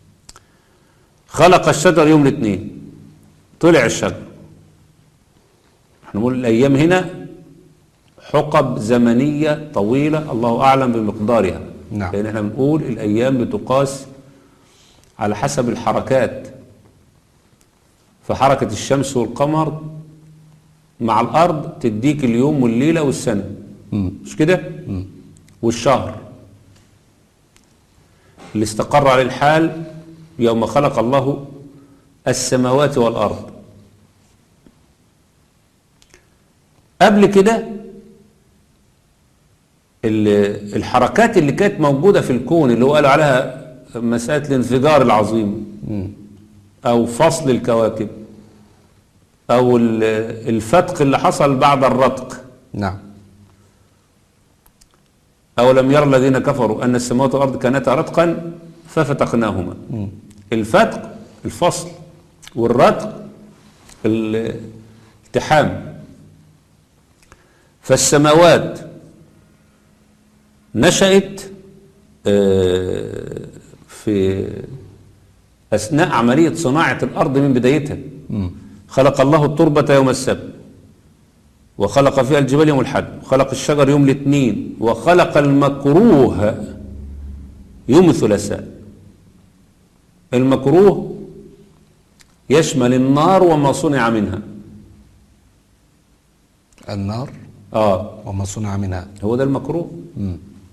[SPEAKER 2] خلق الشجر يوم الاثنين، طلع الشجر. احنا نقول الأيام هنا حقب زمنية طويلة الله أعلم بمقدارها.
[SPEAKER 1] نعم.
[SPEAKER 2] لأن احنا بنقول الأيام بتقاس على حسب الحركات، فحركة الشمس والقمر مع الأرض تديك اليوم والليلة والسنة.
[SPEAKER 1] مم.
[SPEAKER 2] مش كده؟
[SPEAKER 1] مم.
[SPEAKER 2] والشهر اللي استقر على الحال يوم خلق الله السماوات والأرض. قبل كده الحركات اللي كانت موجودة في الكون اللي هو قالوا عليها مسألة الانفجار العظيم،
[SPEAKER 1] مم.
[SPEAKER 2] أو فصل الكواكب، أو الفتق اللي حصل بعد الرتق.
[SPEAKER 1] نعم.
[SPEAKER 2] أولم يرى الذين كفروا أن السماوات والأرض كانتا رتقا ففتقناهما.
[SPEAKER 1] مم.
[SPEAKER 2] الفتق الفصل، والرتق الالتحام. فالسماوات نشأت في أثناء عملية صناعة الأرض من بدايتها.
[SPEAKER 1] مم.
[SPEAKER 2] خلق الله التربة يوم السبت، وخلق فيها الجبال يوم الحد، وخلق الشجر يوم الاثنين، وخلق المكروه يوم الثلاثاء. المكروه يشمل النار وما صنع منها.
[SPEAKER 1] النار
[SPEAKER 2] آه
[SPEAKER 1] وما صنع منها،
[SPEAKER 2] هو ده المكروه.
[SPEAKER 1] مم.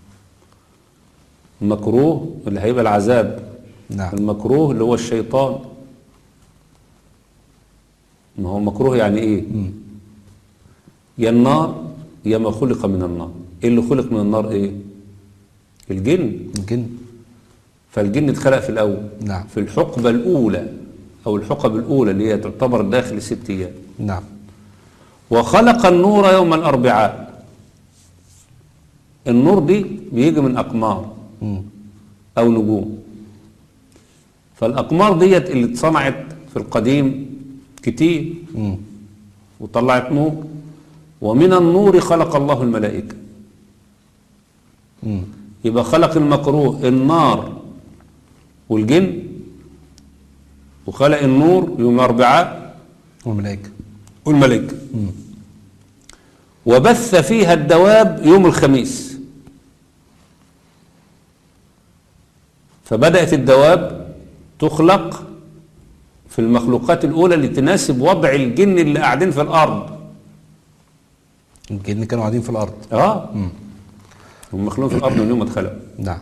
[SPEAKER 2] المكروه اللي هيبقى العذاب.
[SPEAKER 1] نعم.
[SPEAKER 2] المكروه اللي هو الشيطان. ما هو مكروه يعني ايه؟
[SPEAKER 1] مم.
[SPEAKER 2] يا النار يا ما خلق من النار. ايه اللي خلق من النار ايه؟ الجن.
[SPEAKER 1] الجن.
[SPEAKER 2] فالجن اتخلق في الاول.
[SPEAKER 1] نعم.
[SPEAKER 2] في الحقبة الاولى او الحقب الاولى اللي هي تعتبر داخل ست ايام.
[SPEAKER 1] نعم.
[SPEAKER 2] وخلق النور يوم الاربعاء. النور دي بيجي من اقمار
[SPEAKER 1] مم.
[SPEAKER 2] او نجوم. فالاقمار ديت اللي اتصنعت في القديم كتير
[SPEAKER 1] مم.
[SPEAKER 2] وطلعت نور. ومن النور خلق الله الملائكة.
[SPEAKER 1] مم.
[SPEAKER 2] يبقى خلق المكروه النار والجن، وخلق النور يوم الأربعاء
[SPEAKER 1] والملائكة.
[SPEAKER 2] والملائكة.
[SPEAKER 1] مم.
[SPEAKER 2] وبث فيها الدواب يوم الخميس. فبدأت الدواب تخلق في المخلوقات الأولى اللي تناسب وضع الجن اللي قاعدين في الأرض.
[SPEAKER 1] الجن كانوا قاعدين في الأرض.
[SPEAKER 2] اه
[SPEAKER 1] مم.
[SPEAKER 2] هم مخلوقين في الأرض من يوم ما اتخلقوا.
[SPEAKER 1] نعم.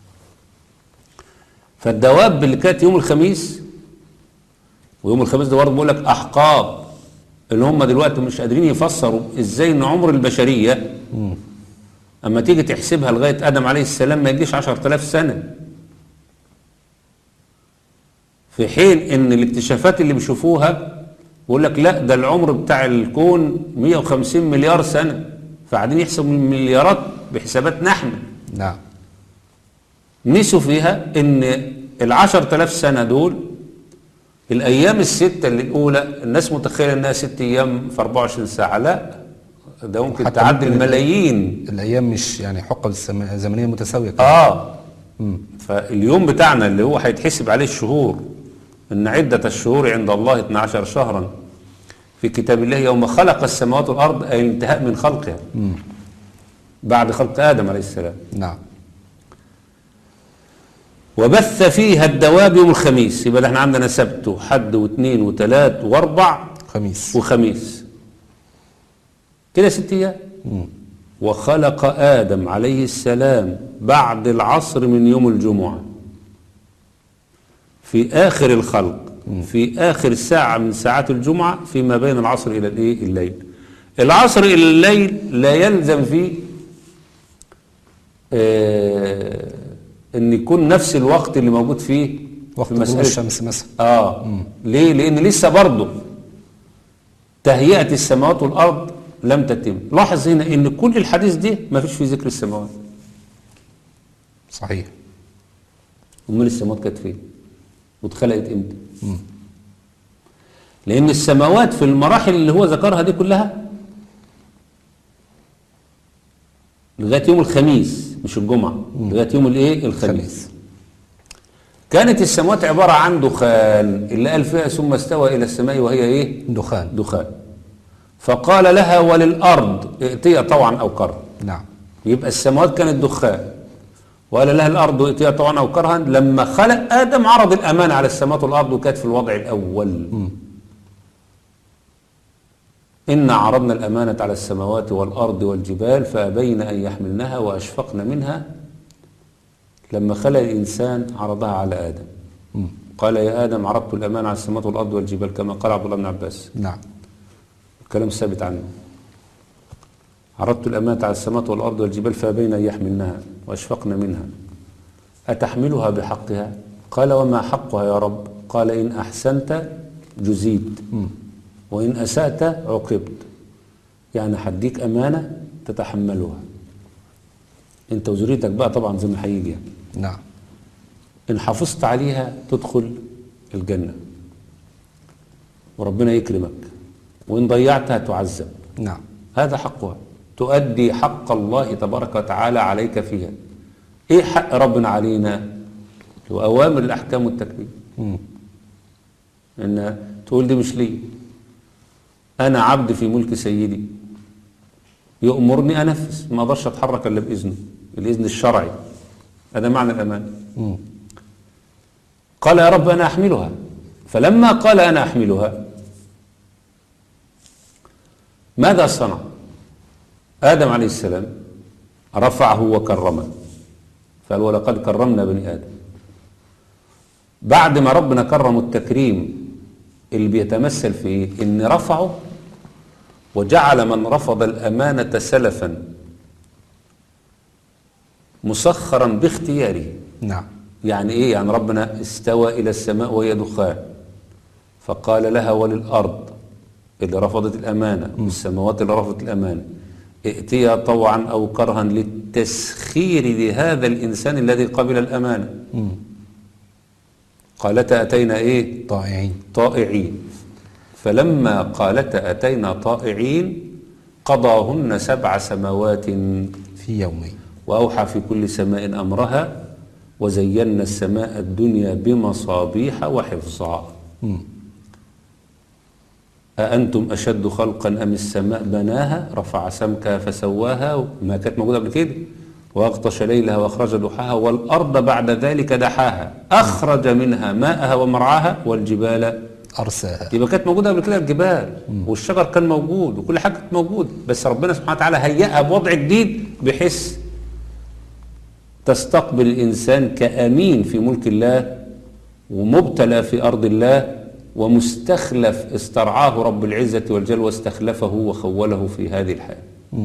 [SPEAKER 2] فالدواب اللي كانت يوم الخميس، ويوم الخميس ده برضه بيقول لك أحقاب، اللي هم دلوقتي مش قادرين يفسروا ازاي ان عمر البشرية
[SPEAKER 1] مم.
[SPEAKER 2] اما تيجي تحسبها لغاية آدم عليه السلام ما يجيش عشرة آلاف سنة، في حين ان الاكتشافات اللي بيشوفوها بيقول لك لا ده العمر بتاع الكون مئة وخمسين مليار سنة، فقاعدين يحسبوا المليارات بحساباتنا احنا.
[SPEAKER 1] نعم.
[SPEAKER 2] نسوا فيها ان العشرة آلاف سنة دول الأيام الستة اللي الأولى الناس متخيلة إنها ست أيام في أربعة وعشرين ساعة، لا ده ممكن
[SPEAKER 1] حتى
[SPEAKER 2] تعدي
[SPEAKER 1] ممكن
[SPEAKER 2] الملايين.
[SPEAKER 1] الأيام مش يعني حقب السم- زمنية متساوية كمان.
[SPEAKER 2] آه
[SPEAKER 1] مم.
[SPEAKER 2] فاليوم بتاعنا اللي هو هيتحسب عليه الشهور، إن عدة الشهور عند الله اثنا عشر شهرا في كتاب الله يوم خلق السماوات والأرض، أي الانتهاء من خلقها
[SPEAKER 1] مم.
[SPEAKER 2] بعد خلق آدم عليه السلام.
[SPEAKER 1] نعم.
[SPEAKER 2] وبث فيها الدواب يوم الخميس، يبقى احنا عندنا سبت وحد واثنين وثلاث واربع
[SPEAKER 1] خميس.
[SPEAKER 2] وخميس، كده ست ايام.
[SPEAKER 1] مم.
[SPEAKER 2] وخلق آدم عليه السلام بعد العصر من يوم الجمعة، في آخر الخلق، في آخر ساعة من ساعات الجمعة فيما بين العصر إلى الإيه؟ الليل. العصر إلى الليل لا يلزم فيه آه ان يكون نفس الوقت اللي موجود فيه
[SPEAKER 1] وقت
[SPEAKER 2] في
[SPEAKER 1] غروب
[SPEAKER 2] مسألة
[SPEAKER 1] الشمس مثلا.
[SPEAKER 2] اه مم. ليه؟ لان لسه برضه تهيئة السماوات والارض لم تتم. لاحظ هنا ان كل الحديث دي ما فيش فيه ذكر السماوات.
[SPEAKER 1] صحيح.
[SPEAKER 2] امال السماوات كانت فين واتخلقت امتى؟ مم. لان السماوات في المراحل اللي هو ذكرها دي كلها لغايه يوم الخميس، مش الجمعة، لغاية يوم الايه؟ الخميس. كانت السماوات عبارة عن دخان، اللي قال فيها ثم استوى إلى السماء وهي ايه؟
[SPEAKER 1] دخان.
[SPEAKER 2] دخان. فقال لها وللأرض ائتيا طوعا أو كرها.
[SPEAKER 1] نعم.
[SPEAKER 2] يبقى السماوات كانت دخان، وقال لها الأرض ائتيا طوعا أو كرها. لما خلق آدم عرض الأمانة على السماوات والأرض وكانت في الوضع الأول. م. إنا عرضنا الأمانة على السماوات والأرض والجبال فأبين أن يحملنها وأشفقن منها. لما خلق الإنسان عرضها على آدم. م. قال يا آدم عرضت الأمانة على السماوات والأرض والجبال، كما قال عبد الله بن عباس.
[SPEAKER 1] نعم.
[SPEAKER 2] الكلام ثابت عنه. عرضت الأمانة على السماوات والأرض والجبال فأبين أن يحملنها وأشفقن منها أتحملها بحقها؟ قال وما حقها يا رب؟ قال إن أحسنت جزيت م. وإن أسأت عوقبت. يعني هديك أمانة تتحملها أنت وذريتك بقى طبعا زي ما هيجي.
[SPEAKER 1] نعم.
[SPEAKER 2] إن حافظت عليها تدخل الجنة وربنا يكرمك، وإن ضيعتها تعذب.
[SPEAKER 1] نعم.
[SPEAKER 2] هذا حقها، تؤدي حق الله تبارك وتعالى عليك فيها. إيه حق ربنا علينا؟ هو أوامر الأحكام والتكليف. إن تقول دي مش لي، أنا عبد في ملك سيدي، يأمرني أنفذ، ما أقدرش أتحرك إلا بإذنه، الإذن الشرعي. هذا معنى الأمان. م. قال يا رب أنا أحملها. فلما قال أنا أحملها ماذا صنع؟ آدم عليه السلام رفعه وكرمه، قال ولقد كرمنا بني آدم. بعد ما ربنا كرمه التكريم اللي بيتمثل في إن رفعه وجعل من رفض الأمانة سلفا مسخرا باختياره.
[SPEAKER 1] نعم.
[SPEAKER 2] يعني إيه؟ يعني ربنا استوى إلى السماء وهي دخان، فقال لها وللأرض اللي رفضت الأمانة والسماوات اللي رفضت الأمانة ائتيا طوعا أو كرها للتسخير لهذا الإنسان الذي قبل الأمانة. م. قالتا أتينا إيه؟
[SPEAKER 1] طائعين.
[SPEAKER 2] طائعين. فلما قالتا أتينا طائعين قضاهن سبع سماوات
[SPEAKER 1] في يومين
[SPEAKER 2] وأوحى في كل سماء أمرها وزينا السماء الدنيا بمصابيح وحفظا. م. أأنتم أشد خلقا أم السماء بناها رفع سمكها فسواها، ما كانت موجودة قبل كده، وأغطش ليلها وأخرج ضحاها والأرض بعد ذلك دحاها أخرج منها ماءها ومرعاها والجبال
[SPEAKER 1] أرساها.
[SPEAKER 2] يبقى كانت موجودة قبل كده الجبال م. والشجر كان موجود وكل حاجة كانت موجودة، بس ربنا سبحانه وتعالى هيئها بوضع جديد بحيث تستقبل الإنسان كأمين في ملك الله ومبتلى في أرض الله ومستخلف استرعاه رب العزة والجل واستخلفه وخوله في هذه الحياة. م.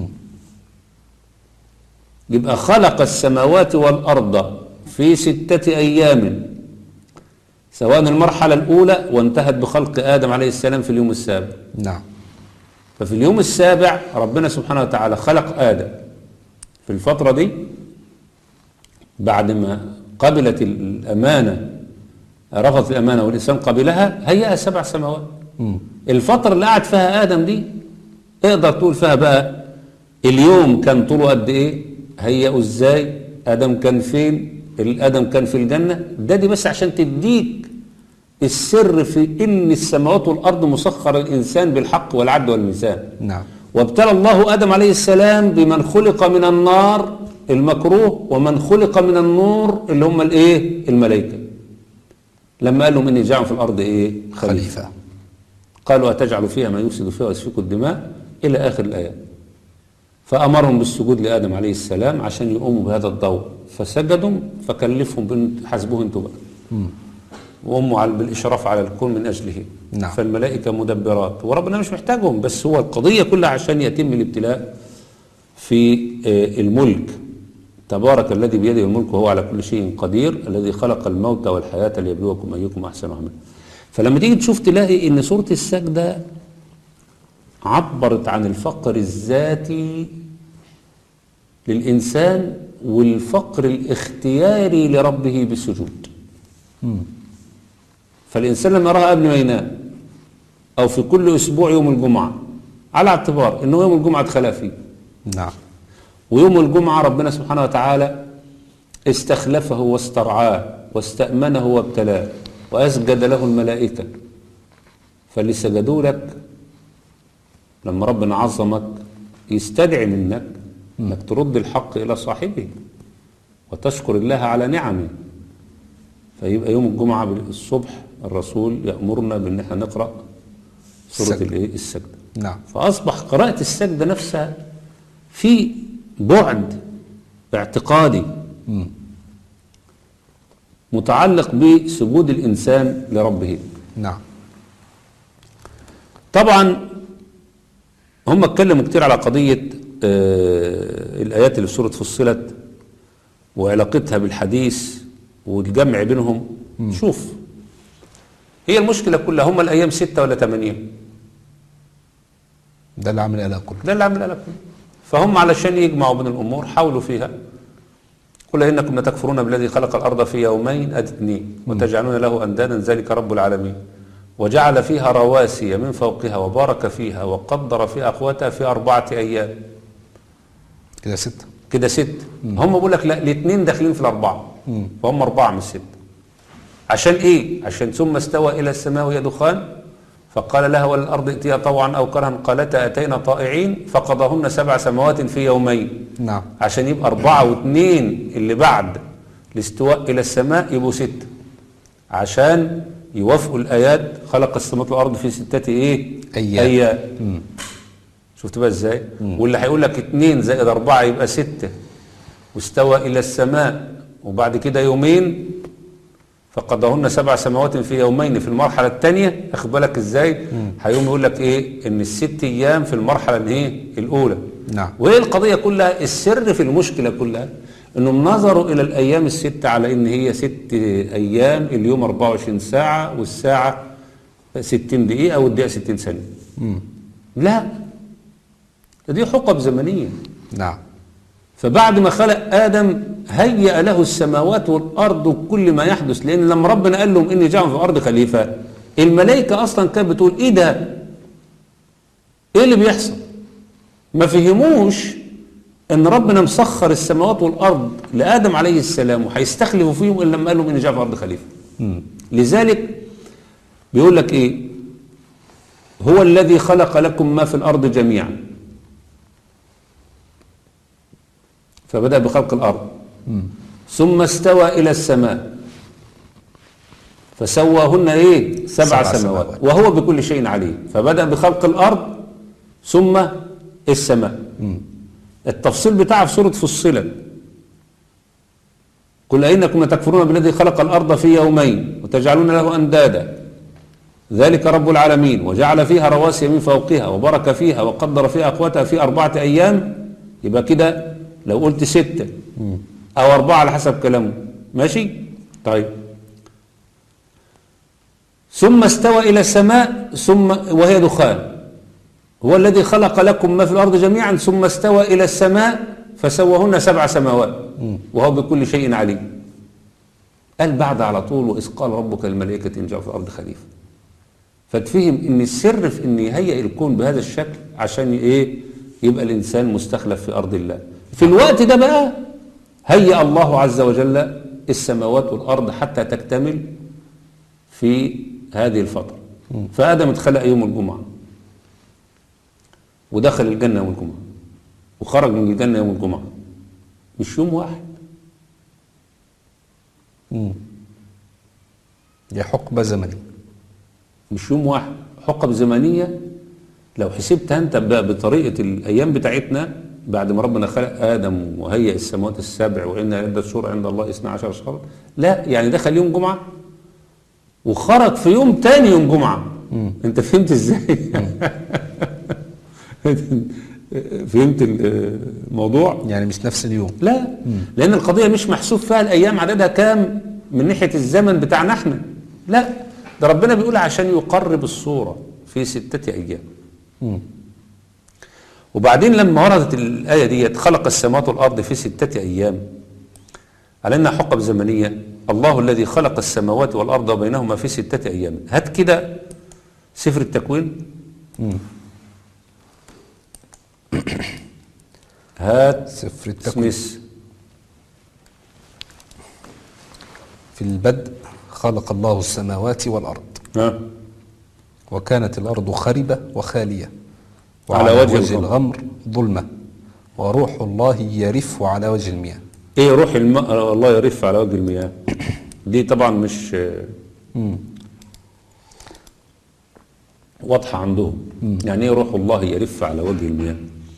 [SPEAKER 2] يبقى خلق السماوات والأرض في ستة أيام، سواء المرحلة الأولى وانتهت بخلق آدم عليه السلام في اليوم السابع.
[SPEAKER 1] نعم.
[SPEAKER 2] ففي اليوم السابع ربنا سبحانه وتعالى خلق آدم. في الفترة دي بعد ما قبلت الأمانة رفضت الأمانة والإنسان قبلها هيئها سبع سماوات.
[SPEAKER 1] مم.
[SPEAKER 2] الفترة اللي قعد فيها آدم دي اقدر تقول فيها بقى اليوم كان طوله قد ايه، هيئه ازاي، آدم كان فين، الآدم كان في الجنة. ده دي بس عشان تديك السر في إن السماوات والأرض مسخر الإنسان بالحق والعدل والميزان.
[SPEAKER 1] نعم.
[SPEAKER 2] وابتلى الله آدم عليه السلام بمن خلق من النار المكروه ومن خلق من النور اللي هم الايه، الملائكة. لما قال لهم إني جاعل في الأرض ايه، خليفة,
[SPEAKER 1] خليفة.
[SPEAKER 2] قالوا أتجعل فيها ما يفسد فيها ويسفك الدماء إلى آخر الآيات. فأمرهم بالسجود لآدم عليه السلام عشان يقوموا بهذا الضوء، فسجدوا فكلفهم حسبوه انتوا بقى.
[SPEAKER 1] مم.
[SPEAKER 2] وأموا بالإشراف على الكون من أجله.
[SPEAKER 1] نعم.
[SPEAKER 2] فالملائكة مدبرات وربنا مش محتاجهم، بس هو القضية كلها عشان يتم الابتلاء في الملك. تبارك الذي بيده الملك وهو على كل شيء قدير الذي خلق الموت والحياة ليبلوكم أيكم أحسن عملا. فلما تيجي تشوف تلاقي إن سورة السجدة عبرت عن الفقر الذاتي للإنسان والفقر الاختياري لربه بالسجود.
[SPEAKER 1] مم.
[SPEAKER 2] فالإنسان لما يراها قبل ما ينام أو في كل أسبوع يوم الجمعة على اعتبار إنه يوم الجمعة اتخلق فيه.
[SPEAKER 1] نعم.
[SPEAKER 2] ويوم الجمعة ربنا سبحانه وتعالى استخلفه واسترعاه واستأمنه وابتلاه وأسجد له الملائكة. فاللي سجدوا لك لما ربنا عظمك يستدعي منك انك ترد الحق الى صاحبه وتشكر الله على نعمه. فيبقى يوم الجمعة الصبح الرسول يأمرنا بان احنا نقرأ سورة الايه، السجدة.
[SPEAKER 1] نعم.
[SPEAKER 2] فأصبح قراءة السجدة نفسها في بعد اعتقادي
[SPEAKER 1] مم.
[SPEAKER 2] متعلق بسجود الإنسان لربه.
[SPEAKER 1] نعم.
[SPEAKER 2] طبعا هم اتكلموا كتير على قضية آه الآيات اللي في سورة فصلت وعلاقتها بالحديث والجمع بينهم. مم. شوف، هي المشكلة كلها هم الأيام ستة ولا ثمانية؟
[SPEAKER 1] ده اللي عامل القلق كله.
[SPEAKER 2] ده اللي عامل القلق كله. فهم علشان يجمعوا بين الأمور حاولوا فيها. قل إنكم لتكفرون بالذي خلق الأرض في يومين أدي اثنين وتجعلون له أندادا ذلك رب العالمين وجعل فيها رواسي من فوقها وبارك فيها وقدر فيها أقواتها في أربعة أيام.
[SPEAKER 1] كده ستة.
[SPEAKER 2] كده ست. هم بيقول لك لا، الاثنين داخلين في الأربعة.
[SPEAKER 1] مم.
[SPEAKER 2] فهم أربعة من ستة. عشان إيه؟ عشان ثم استوى إلى السماء وهي دخان فقال لها والأرض ائتيا طوعا أو كرها قالتا أتينا طائعين فقضاهن سبع سماوات في يومين.
[SPEAKER 1] نعم.
[SPEAKER 2] عشان يبقى أربعة واثنين اللي بعد الاستواء إلى السماء يبقوا ستة. عشان يوافقوا الآيات خلق السماوات والأرض في ستة إيه؟
[SPEAKER 1] أيام.
[SPEAKER 2] أيام.
[SPEAKER 1] مم.
[SPEAKER 2] شفت بقى إزاي؟ واللي هيقول لك اثنين زائد أربعة يبقى ستة واستوى إلى السماء وبعد كده يومين فقضاهن سبع سماوات في يومين في المرحلة الثانية. أخد بالك إزاي؟ هيقوم يقول لك إيه؟ إن الست أيام في المرحلة الإيه؟ الأولى.
[SPEAKER 1] نعم.
[SPEAKER 2] وإيه القضية كلها؟ السر في المشكلة كلها إنهم نظروا إلى الأيام الستة على إن هي ست أيام، اليوم أربعة وعشرين ساعة والساعة ستين دقيقة والدقيقة ستين ثانية.
[SPEAKER 1] مم.
[SPEAKER 2] لا، دي حقب زمنية.
[SPEAKER 1] نعم.
[SPEAKER 2] فبعد ما خلق آدم هيأ له السماوات والأرض وكل ما يحدث، لأن لما ربنا قال لهم إني جاعل في الأرض خليفة الملائكة أصلا كانت بتقول إيه ده؟ إيه اللي بيحصل؟ ما فهموش إن ربنا مسخر السماوات والأرض لآدم عليه السلام وهيستخلفوا فيهم إلا لما قال لهم إني جاعل في الأرض خليفة.
[SPEAKER 1] مم.
[SPEAKER 2] لذلك بيقول لك إيه؟ هو الذي خلق لكم ما في الأرض جميعا. فبدأ بخلق الأرض.
[SPEAKER 1] مم.
[SPEAKER 2] ثم استوى إلى السماء فسواهن إيه؟ سبع, سبع سماوات. سماوات وهو بكل شيء عليم. فبدأ بخلق الأرض ثم السماء.
[SPEAKER 1] مم.
[SPEAKER 2] التفصيل بتاعه في سورة فصلت قل أئنكم لتكفرون بالذي خلق الأرض في يومين وتجعلون له أندادا ذلك رب العالمين وجعل فيها رواسي من فوقها وبارك فيها وقدر فيها أقواتها في أربعة أيام. يبقى كده لو قلت ستة أو أربعة على حسب كلامه ماشي؟ طيب. ثم استوى إلى السماء ثم وهي دخان هو الذي خلق لكم ما في الأرض جميعا ثم استوى إلى السماء فسواهن سبع سماوات وهو بكل شيء عليم. قال بعد على طول وإذ قال ربك للملائكة إن جاء في الأرض خليفة. فتفهم إن السر في إن يهيئ الكون بهذا الشكل عشان إيه يبقى الإنسان مستخلف في أرض الله. في الوقت ده بقى هيئ الله عز وجل السماوات والأرض حتى تكتمل في هذه الفترة. فآدم اتخلق يوم الجمعة ودخل الجنة يوم الجمعة وخرج من الجنة يوم الجمعة، مش يوم واحد.
[SPEAKER 1] امم دي حقبة زمنية،
[SPEAKER 2] مش يوم واحد، حقب زمنية. لو حسبتها انت بقى بطريقة الأيام بتاعتنا بعد ما ربنا خلق آدم وهيئ السماوات السبع وإن عدة شهور عند الله اثنا عشر شهرا، لا يعني دخل يوم جمعة وخرج في يوم تاني يوم جمعة. مم. انت فهمت ازاي؟ فهمت الموضوع؟
[SPEAKER 1] يعني مش نفس اليوم.
[SPEAKER 2] لا. مم. لأن القضية مش محسوب فيها الأيام عددها كام من ناحية الزمن بتاعنا احنا، لا، ده ربنا بيقول عشان يقرب الصورة في ستة أيام.
[SPEAKER 1] مم.
[SPEAKER 2] وبعدين لما وردت الآية دي خلق السماوات والأرض في ستة أيام على أنها حقب زمنية، الله الذي خلق السماوات والأرض وبينهما في ستة أيام. هات كده سفر التكوين.
[SPEAKER 1] مم.
[SPEAKER 2] هات
[SPEAKER 1] سفر التكوين.
[SPEAKER 2] سميث.
[SPEAKER 1] في البدء خلق الله السماوات والأرض.
[SPEAKER 2] ها.
[SPEAKER 1] وكانت الأرض خربة وخالية
[SPEAKER 2] على
[SPEAKER 1] وعلى
[SPEAKER 2] وجه
[SPEAKER 1] وجه الغمر ظلمة وروح الله يرف على وجه المياه.
[SPEAKER 2] ايه روح الم... الله يرف على وجه المياه دي طبعا مش
[SPEAKER 1] مم.
[SPEAKER 2] واضحة عندهم.
[SPEAKER 1] مم.
[SPEAKER 2] يعني ايه روح الله يرف على وجه المياه؟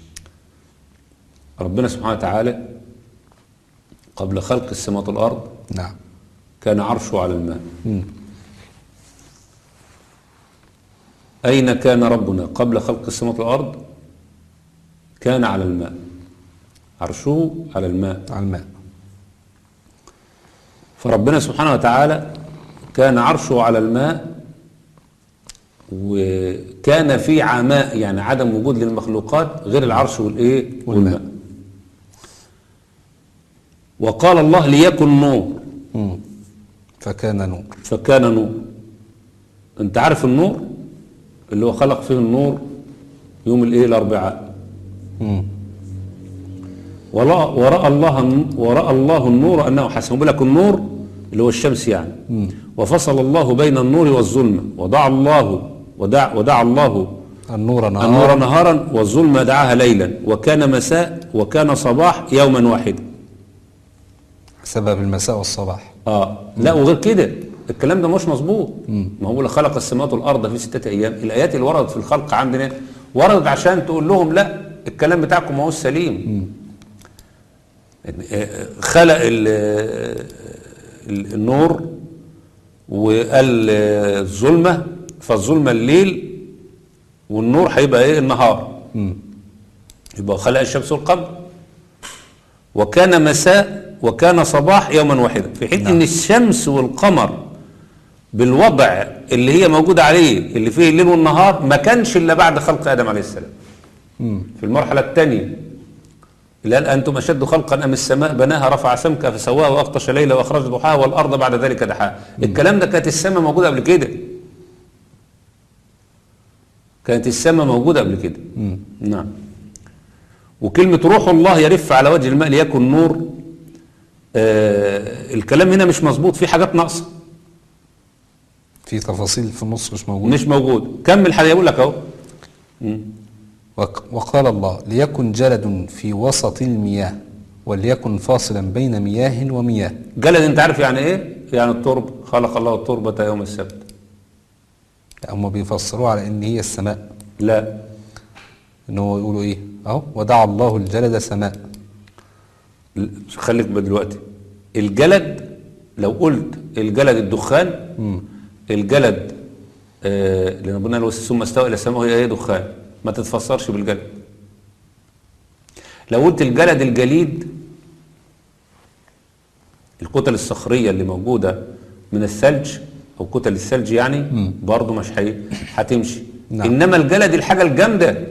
[SPEAKER 2] ربنا سبحانه وتعالى قبل خلق السماوات والأرض
[SPEAKER 1] نعم
[SPEAKER 2] كان عرشه على الماء.
[SPEAKER 1] مم.
[SPEAKER 2] أين كان ربنا قبل خلق السماوات والأرض؟ كان على الماء، عرشه على الماء.
[SPEAKER 1] على الماء.
[SPEAKER 2] فربنا سبحانه وتعالى كان عرشه على الماء وكان في عماء، يعني عدم وجود للمخلوقات غير العرش والإيه؟ والماء. وقال الله ليكن نور.
[SPEAKER 1] مم. فكان نور.
[SPEAKER 2] فكان نور. انت عارف النور اللي هو خلق فيه النور يوم الايه الاربعاء.
[SPEAKER 1] مم.
[SPEAKER 2] ورأى, ورأى الله ورأى الله النور انه حسن. بيقول لك النور اللي هو الشمس يعني.
[SPEAKER 1] مم.
[SPEAKER 2] وفصل الله بين النور والظلمه ودعا الله ودع ودعا الله
[SPEAKER 1] النور نهارا
[SPEAKER 2] النور نهارا والظلمه دعاها ليلا وكان مساء وكان صباح يوما واحدا.
[SPEAKER 1] سبب المساء والصباح.
[SPEAKER 2] اه لا وغير كده الكلام ده مش مظبوط. ما هو اللي خلق السماوات والارض في ستة ايام. الايات اللي وردت في الخلق عندنا وردت عشان تقول لهم لا الكلام بتاعكم ما هو سليم. خلق النور وقال الظلمه، فالظلمه الليل والنور هيبقى ايه النهار.
[SPEAKER 1] مم.
[SPEAKER 2] يبقى خلق الشمس والقمر. وكان مساء وكان صباح يوما واحدا، في حين
[SPEAKER 1] نعم.
[SPEAKER 2] ان الشمس والقمر بالوضع اللي هي موجودة عليه اللي فيه الليل والنهار ما كانش إلا بعد خلق آدم عليه السلام.
[SPEAKER 1] مم.
[SPEAKER 2] في المرحلة الثانية اللي قال أنتم أشد خلقا أم السماء بناها رفع سمكها فسواها وأغطش ليلها وأخرج ضحاها والأرض بعد ذلك دحاها. الكلام ده كانت السماء موجودة قبل كده. كانت السماء موجودة قبل كده.
[SPEAKER 1] مم.
[SPEAKER 2] نعم. وكلمة روح الله يرف على وجه الماء ليكن نور، آه الكلام هنا مش مظبوط، في حاجات ناقصة،
[SPEAKER 1] في تفاصيل في النص مش موجودة.
[SPEAKER 2] مش موجود. كمل حاجة يقول لك اهو.
[SPEAKER 1] وق- وقال الله ليكن جلد في وسط المياه وليكن فاصلا بين مياه ومياه.
[SPEAKER 2] جلد انت عارف يعني ايه؟ يعني التربة. خلق الله التربة يوم السبت.
[SPEAKER 1] هم بيفسروه على ان هي السماء.
[SPEAKER 2] لا
[SPEAKER 1] ان هو يقولوا ايه اهو ودعا الله الجلد سماء.
[SPEAKER 2] خليك بقى دلوقتي الجلد لو قلت الجلد الدخان.
[SPEAKER 1] مم.
[SPEAKER 2] الجلد آه لان ربنا قال ثم استوى الى السماء وهي ايه دخان، ما تتفسرش بالجلد. لو قلت الجلد الجليد الكتل الصخريه اللي موجوده من الثلج او كتل الثلج يعني
[SPEAKER 1] مم.
[SPEAKER 2] برضه مش هي هتمشي.
[SPEAKER 1] نعم.
[SPEAKER 2] انما الجلد الحاجه الجامده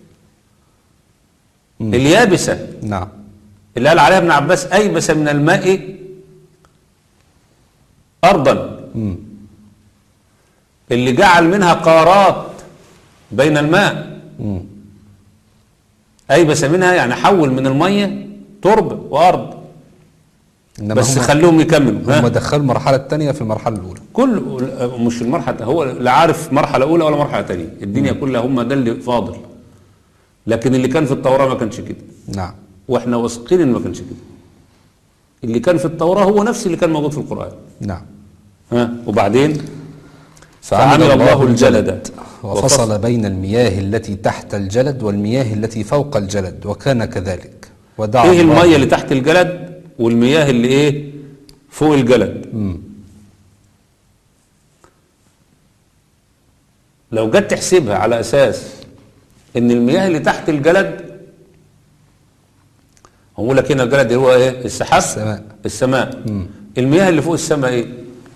[SPEAKER 1] مم.
[SPEAKER 2] اليابسه
[SPEAKER 1] نعم.
[SPEAKER 2] اللي قال عليها ابن عباس ايبس من الماء أرضا
[SPEAKER 1] مم.
[SPEAKER 2] اللي جعل منها قارات بين الماء،
[SPEAKER 1] مم.
[SPEAKER 2] أيبس منها يعني حول من المية تربة وأرض،
[SPEAKER 1] إنما
[SPEAKER 2] بس
[SPEAKER 1] هم
[SPEAKER 2] خلوهم يكملوا.
[SPEAKER 1] هم
[SPEAKER 2] ها؟
[SPEAKER 1] دخلوا المرحلة الثانية في المرحلة الأولى.
[SPEAKER 2] كل مش المرحلة، هو لا عارف مرحلة أولى ولا مرحلة تانية، الدنيا كلها هم ده اللي فاضل. لكن اللي كان في التوراة ما كانش كده،
[SPEAKER 1] نعم.
[SPEAKER 2] واحنا واثقين ان ما كانش كده. اللي كان في التوراة هو نفس اللي كان موجود في القرآن.
[SPEAKER 1] نعم.
[SPEAKER 2] ها وبعدين
[SPEAKER 1] فعمل الله الجلد
[SPEAKER 2] وفصل
[SPEAKER 1] وفصل بين المياه التي تحت الجلد والمياه التي فوق الجلد وكان كذلك ودعا
[SPEAKER 2] ايه
[SPEAKER 1] الله.
[SPEAKER 2] المية اللي تحت الجلد والمياه اللي ايه فوق الجلد؟
[SPEAKER 1] مم.
[SPEAKER 2] لو جت تحسبها على اساس ان المياه اللي تحت الجلد، هقول لك هنا الجلد هو ايه؟ السحاب،
[SPEAKER 1] السماء.
[SPEAKER 2] السماء.
[SPEAKER 1] مم.
[SPEAKER 2] المياه اللي فوق السماء ايه؟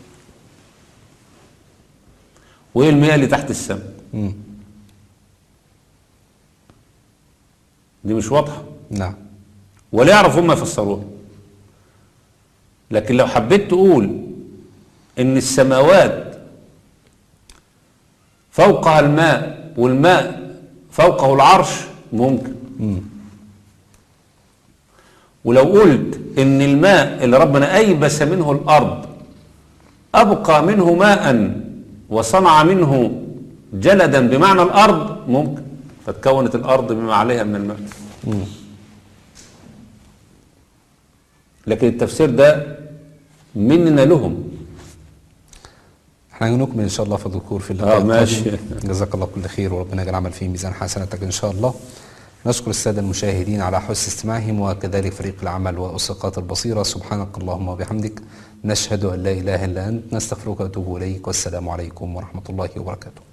[SPEAKER 2] وايه المياه اللي تحت السماء؟
[SPEAKER 1] مم.
[SPEAKER 2] دي مش واضحه،
[SPEAKER 1] نعم.
[SPEAKER 2] ولا يعرف هم يفسروها. لكن لو حبيت تقول ان السماوات فوقها الماء والماء فوقه العرش ممكن.
[SPEAKER 1] مم.
[SPEAKER 2] ولو قلت ان الماء اللي ربنا ايبس منه الارض ابقى منه ماء وصنع منه جلدا بمعنى الارض ممكن، فتكونت الارض بما عليها من الماء.
[SPEAKER 1] مم.
[SPEAKER 2] لكن التفسير ده مننا لهم.
[SPEAKER 1] احنا نكمل ان شاء الله في الذكور في اللقاء
[SPEAKER 2] اه ماشي.
[SPEAKER 1] القادم. جزاك الله كل خير وربنا يجعل العمل فيه ميزان حسناتك ان شاء الله. نشكر السادة المشاهدين على حسن استماعهم وكذلك فريق العمل وأسقاط البصيرة. سبحانك اللهم وبحمدك نشهد أن لا إله إلا أنت نستغفرك ونتوب إليك والسلام عليكم ورحمة الله وبركاته.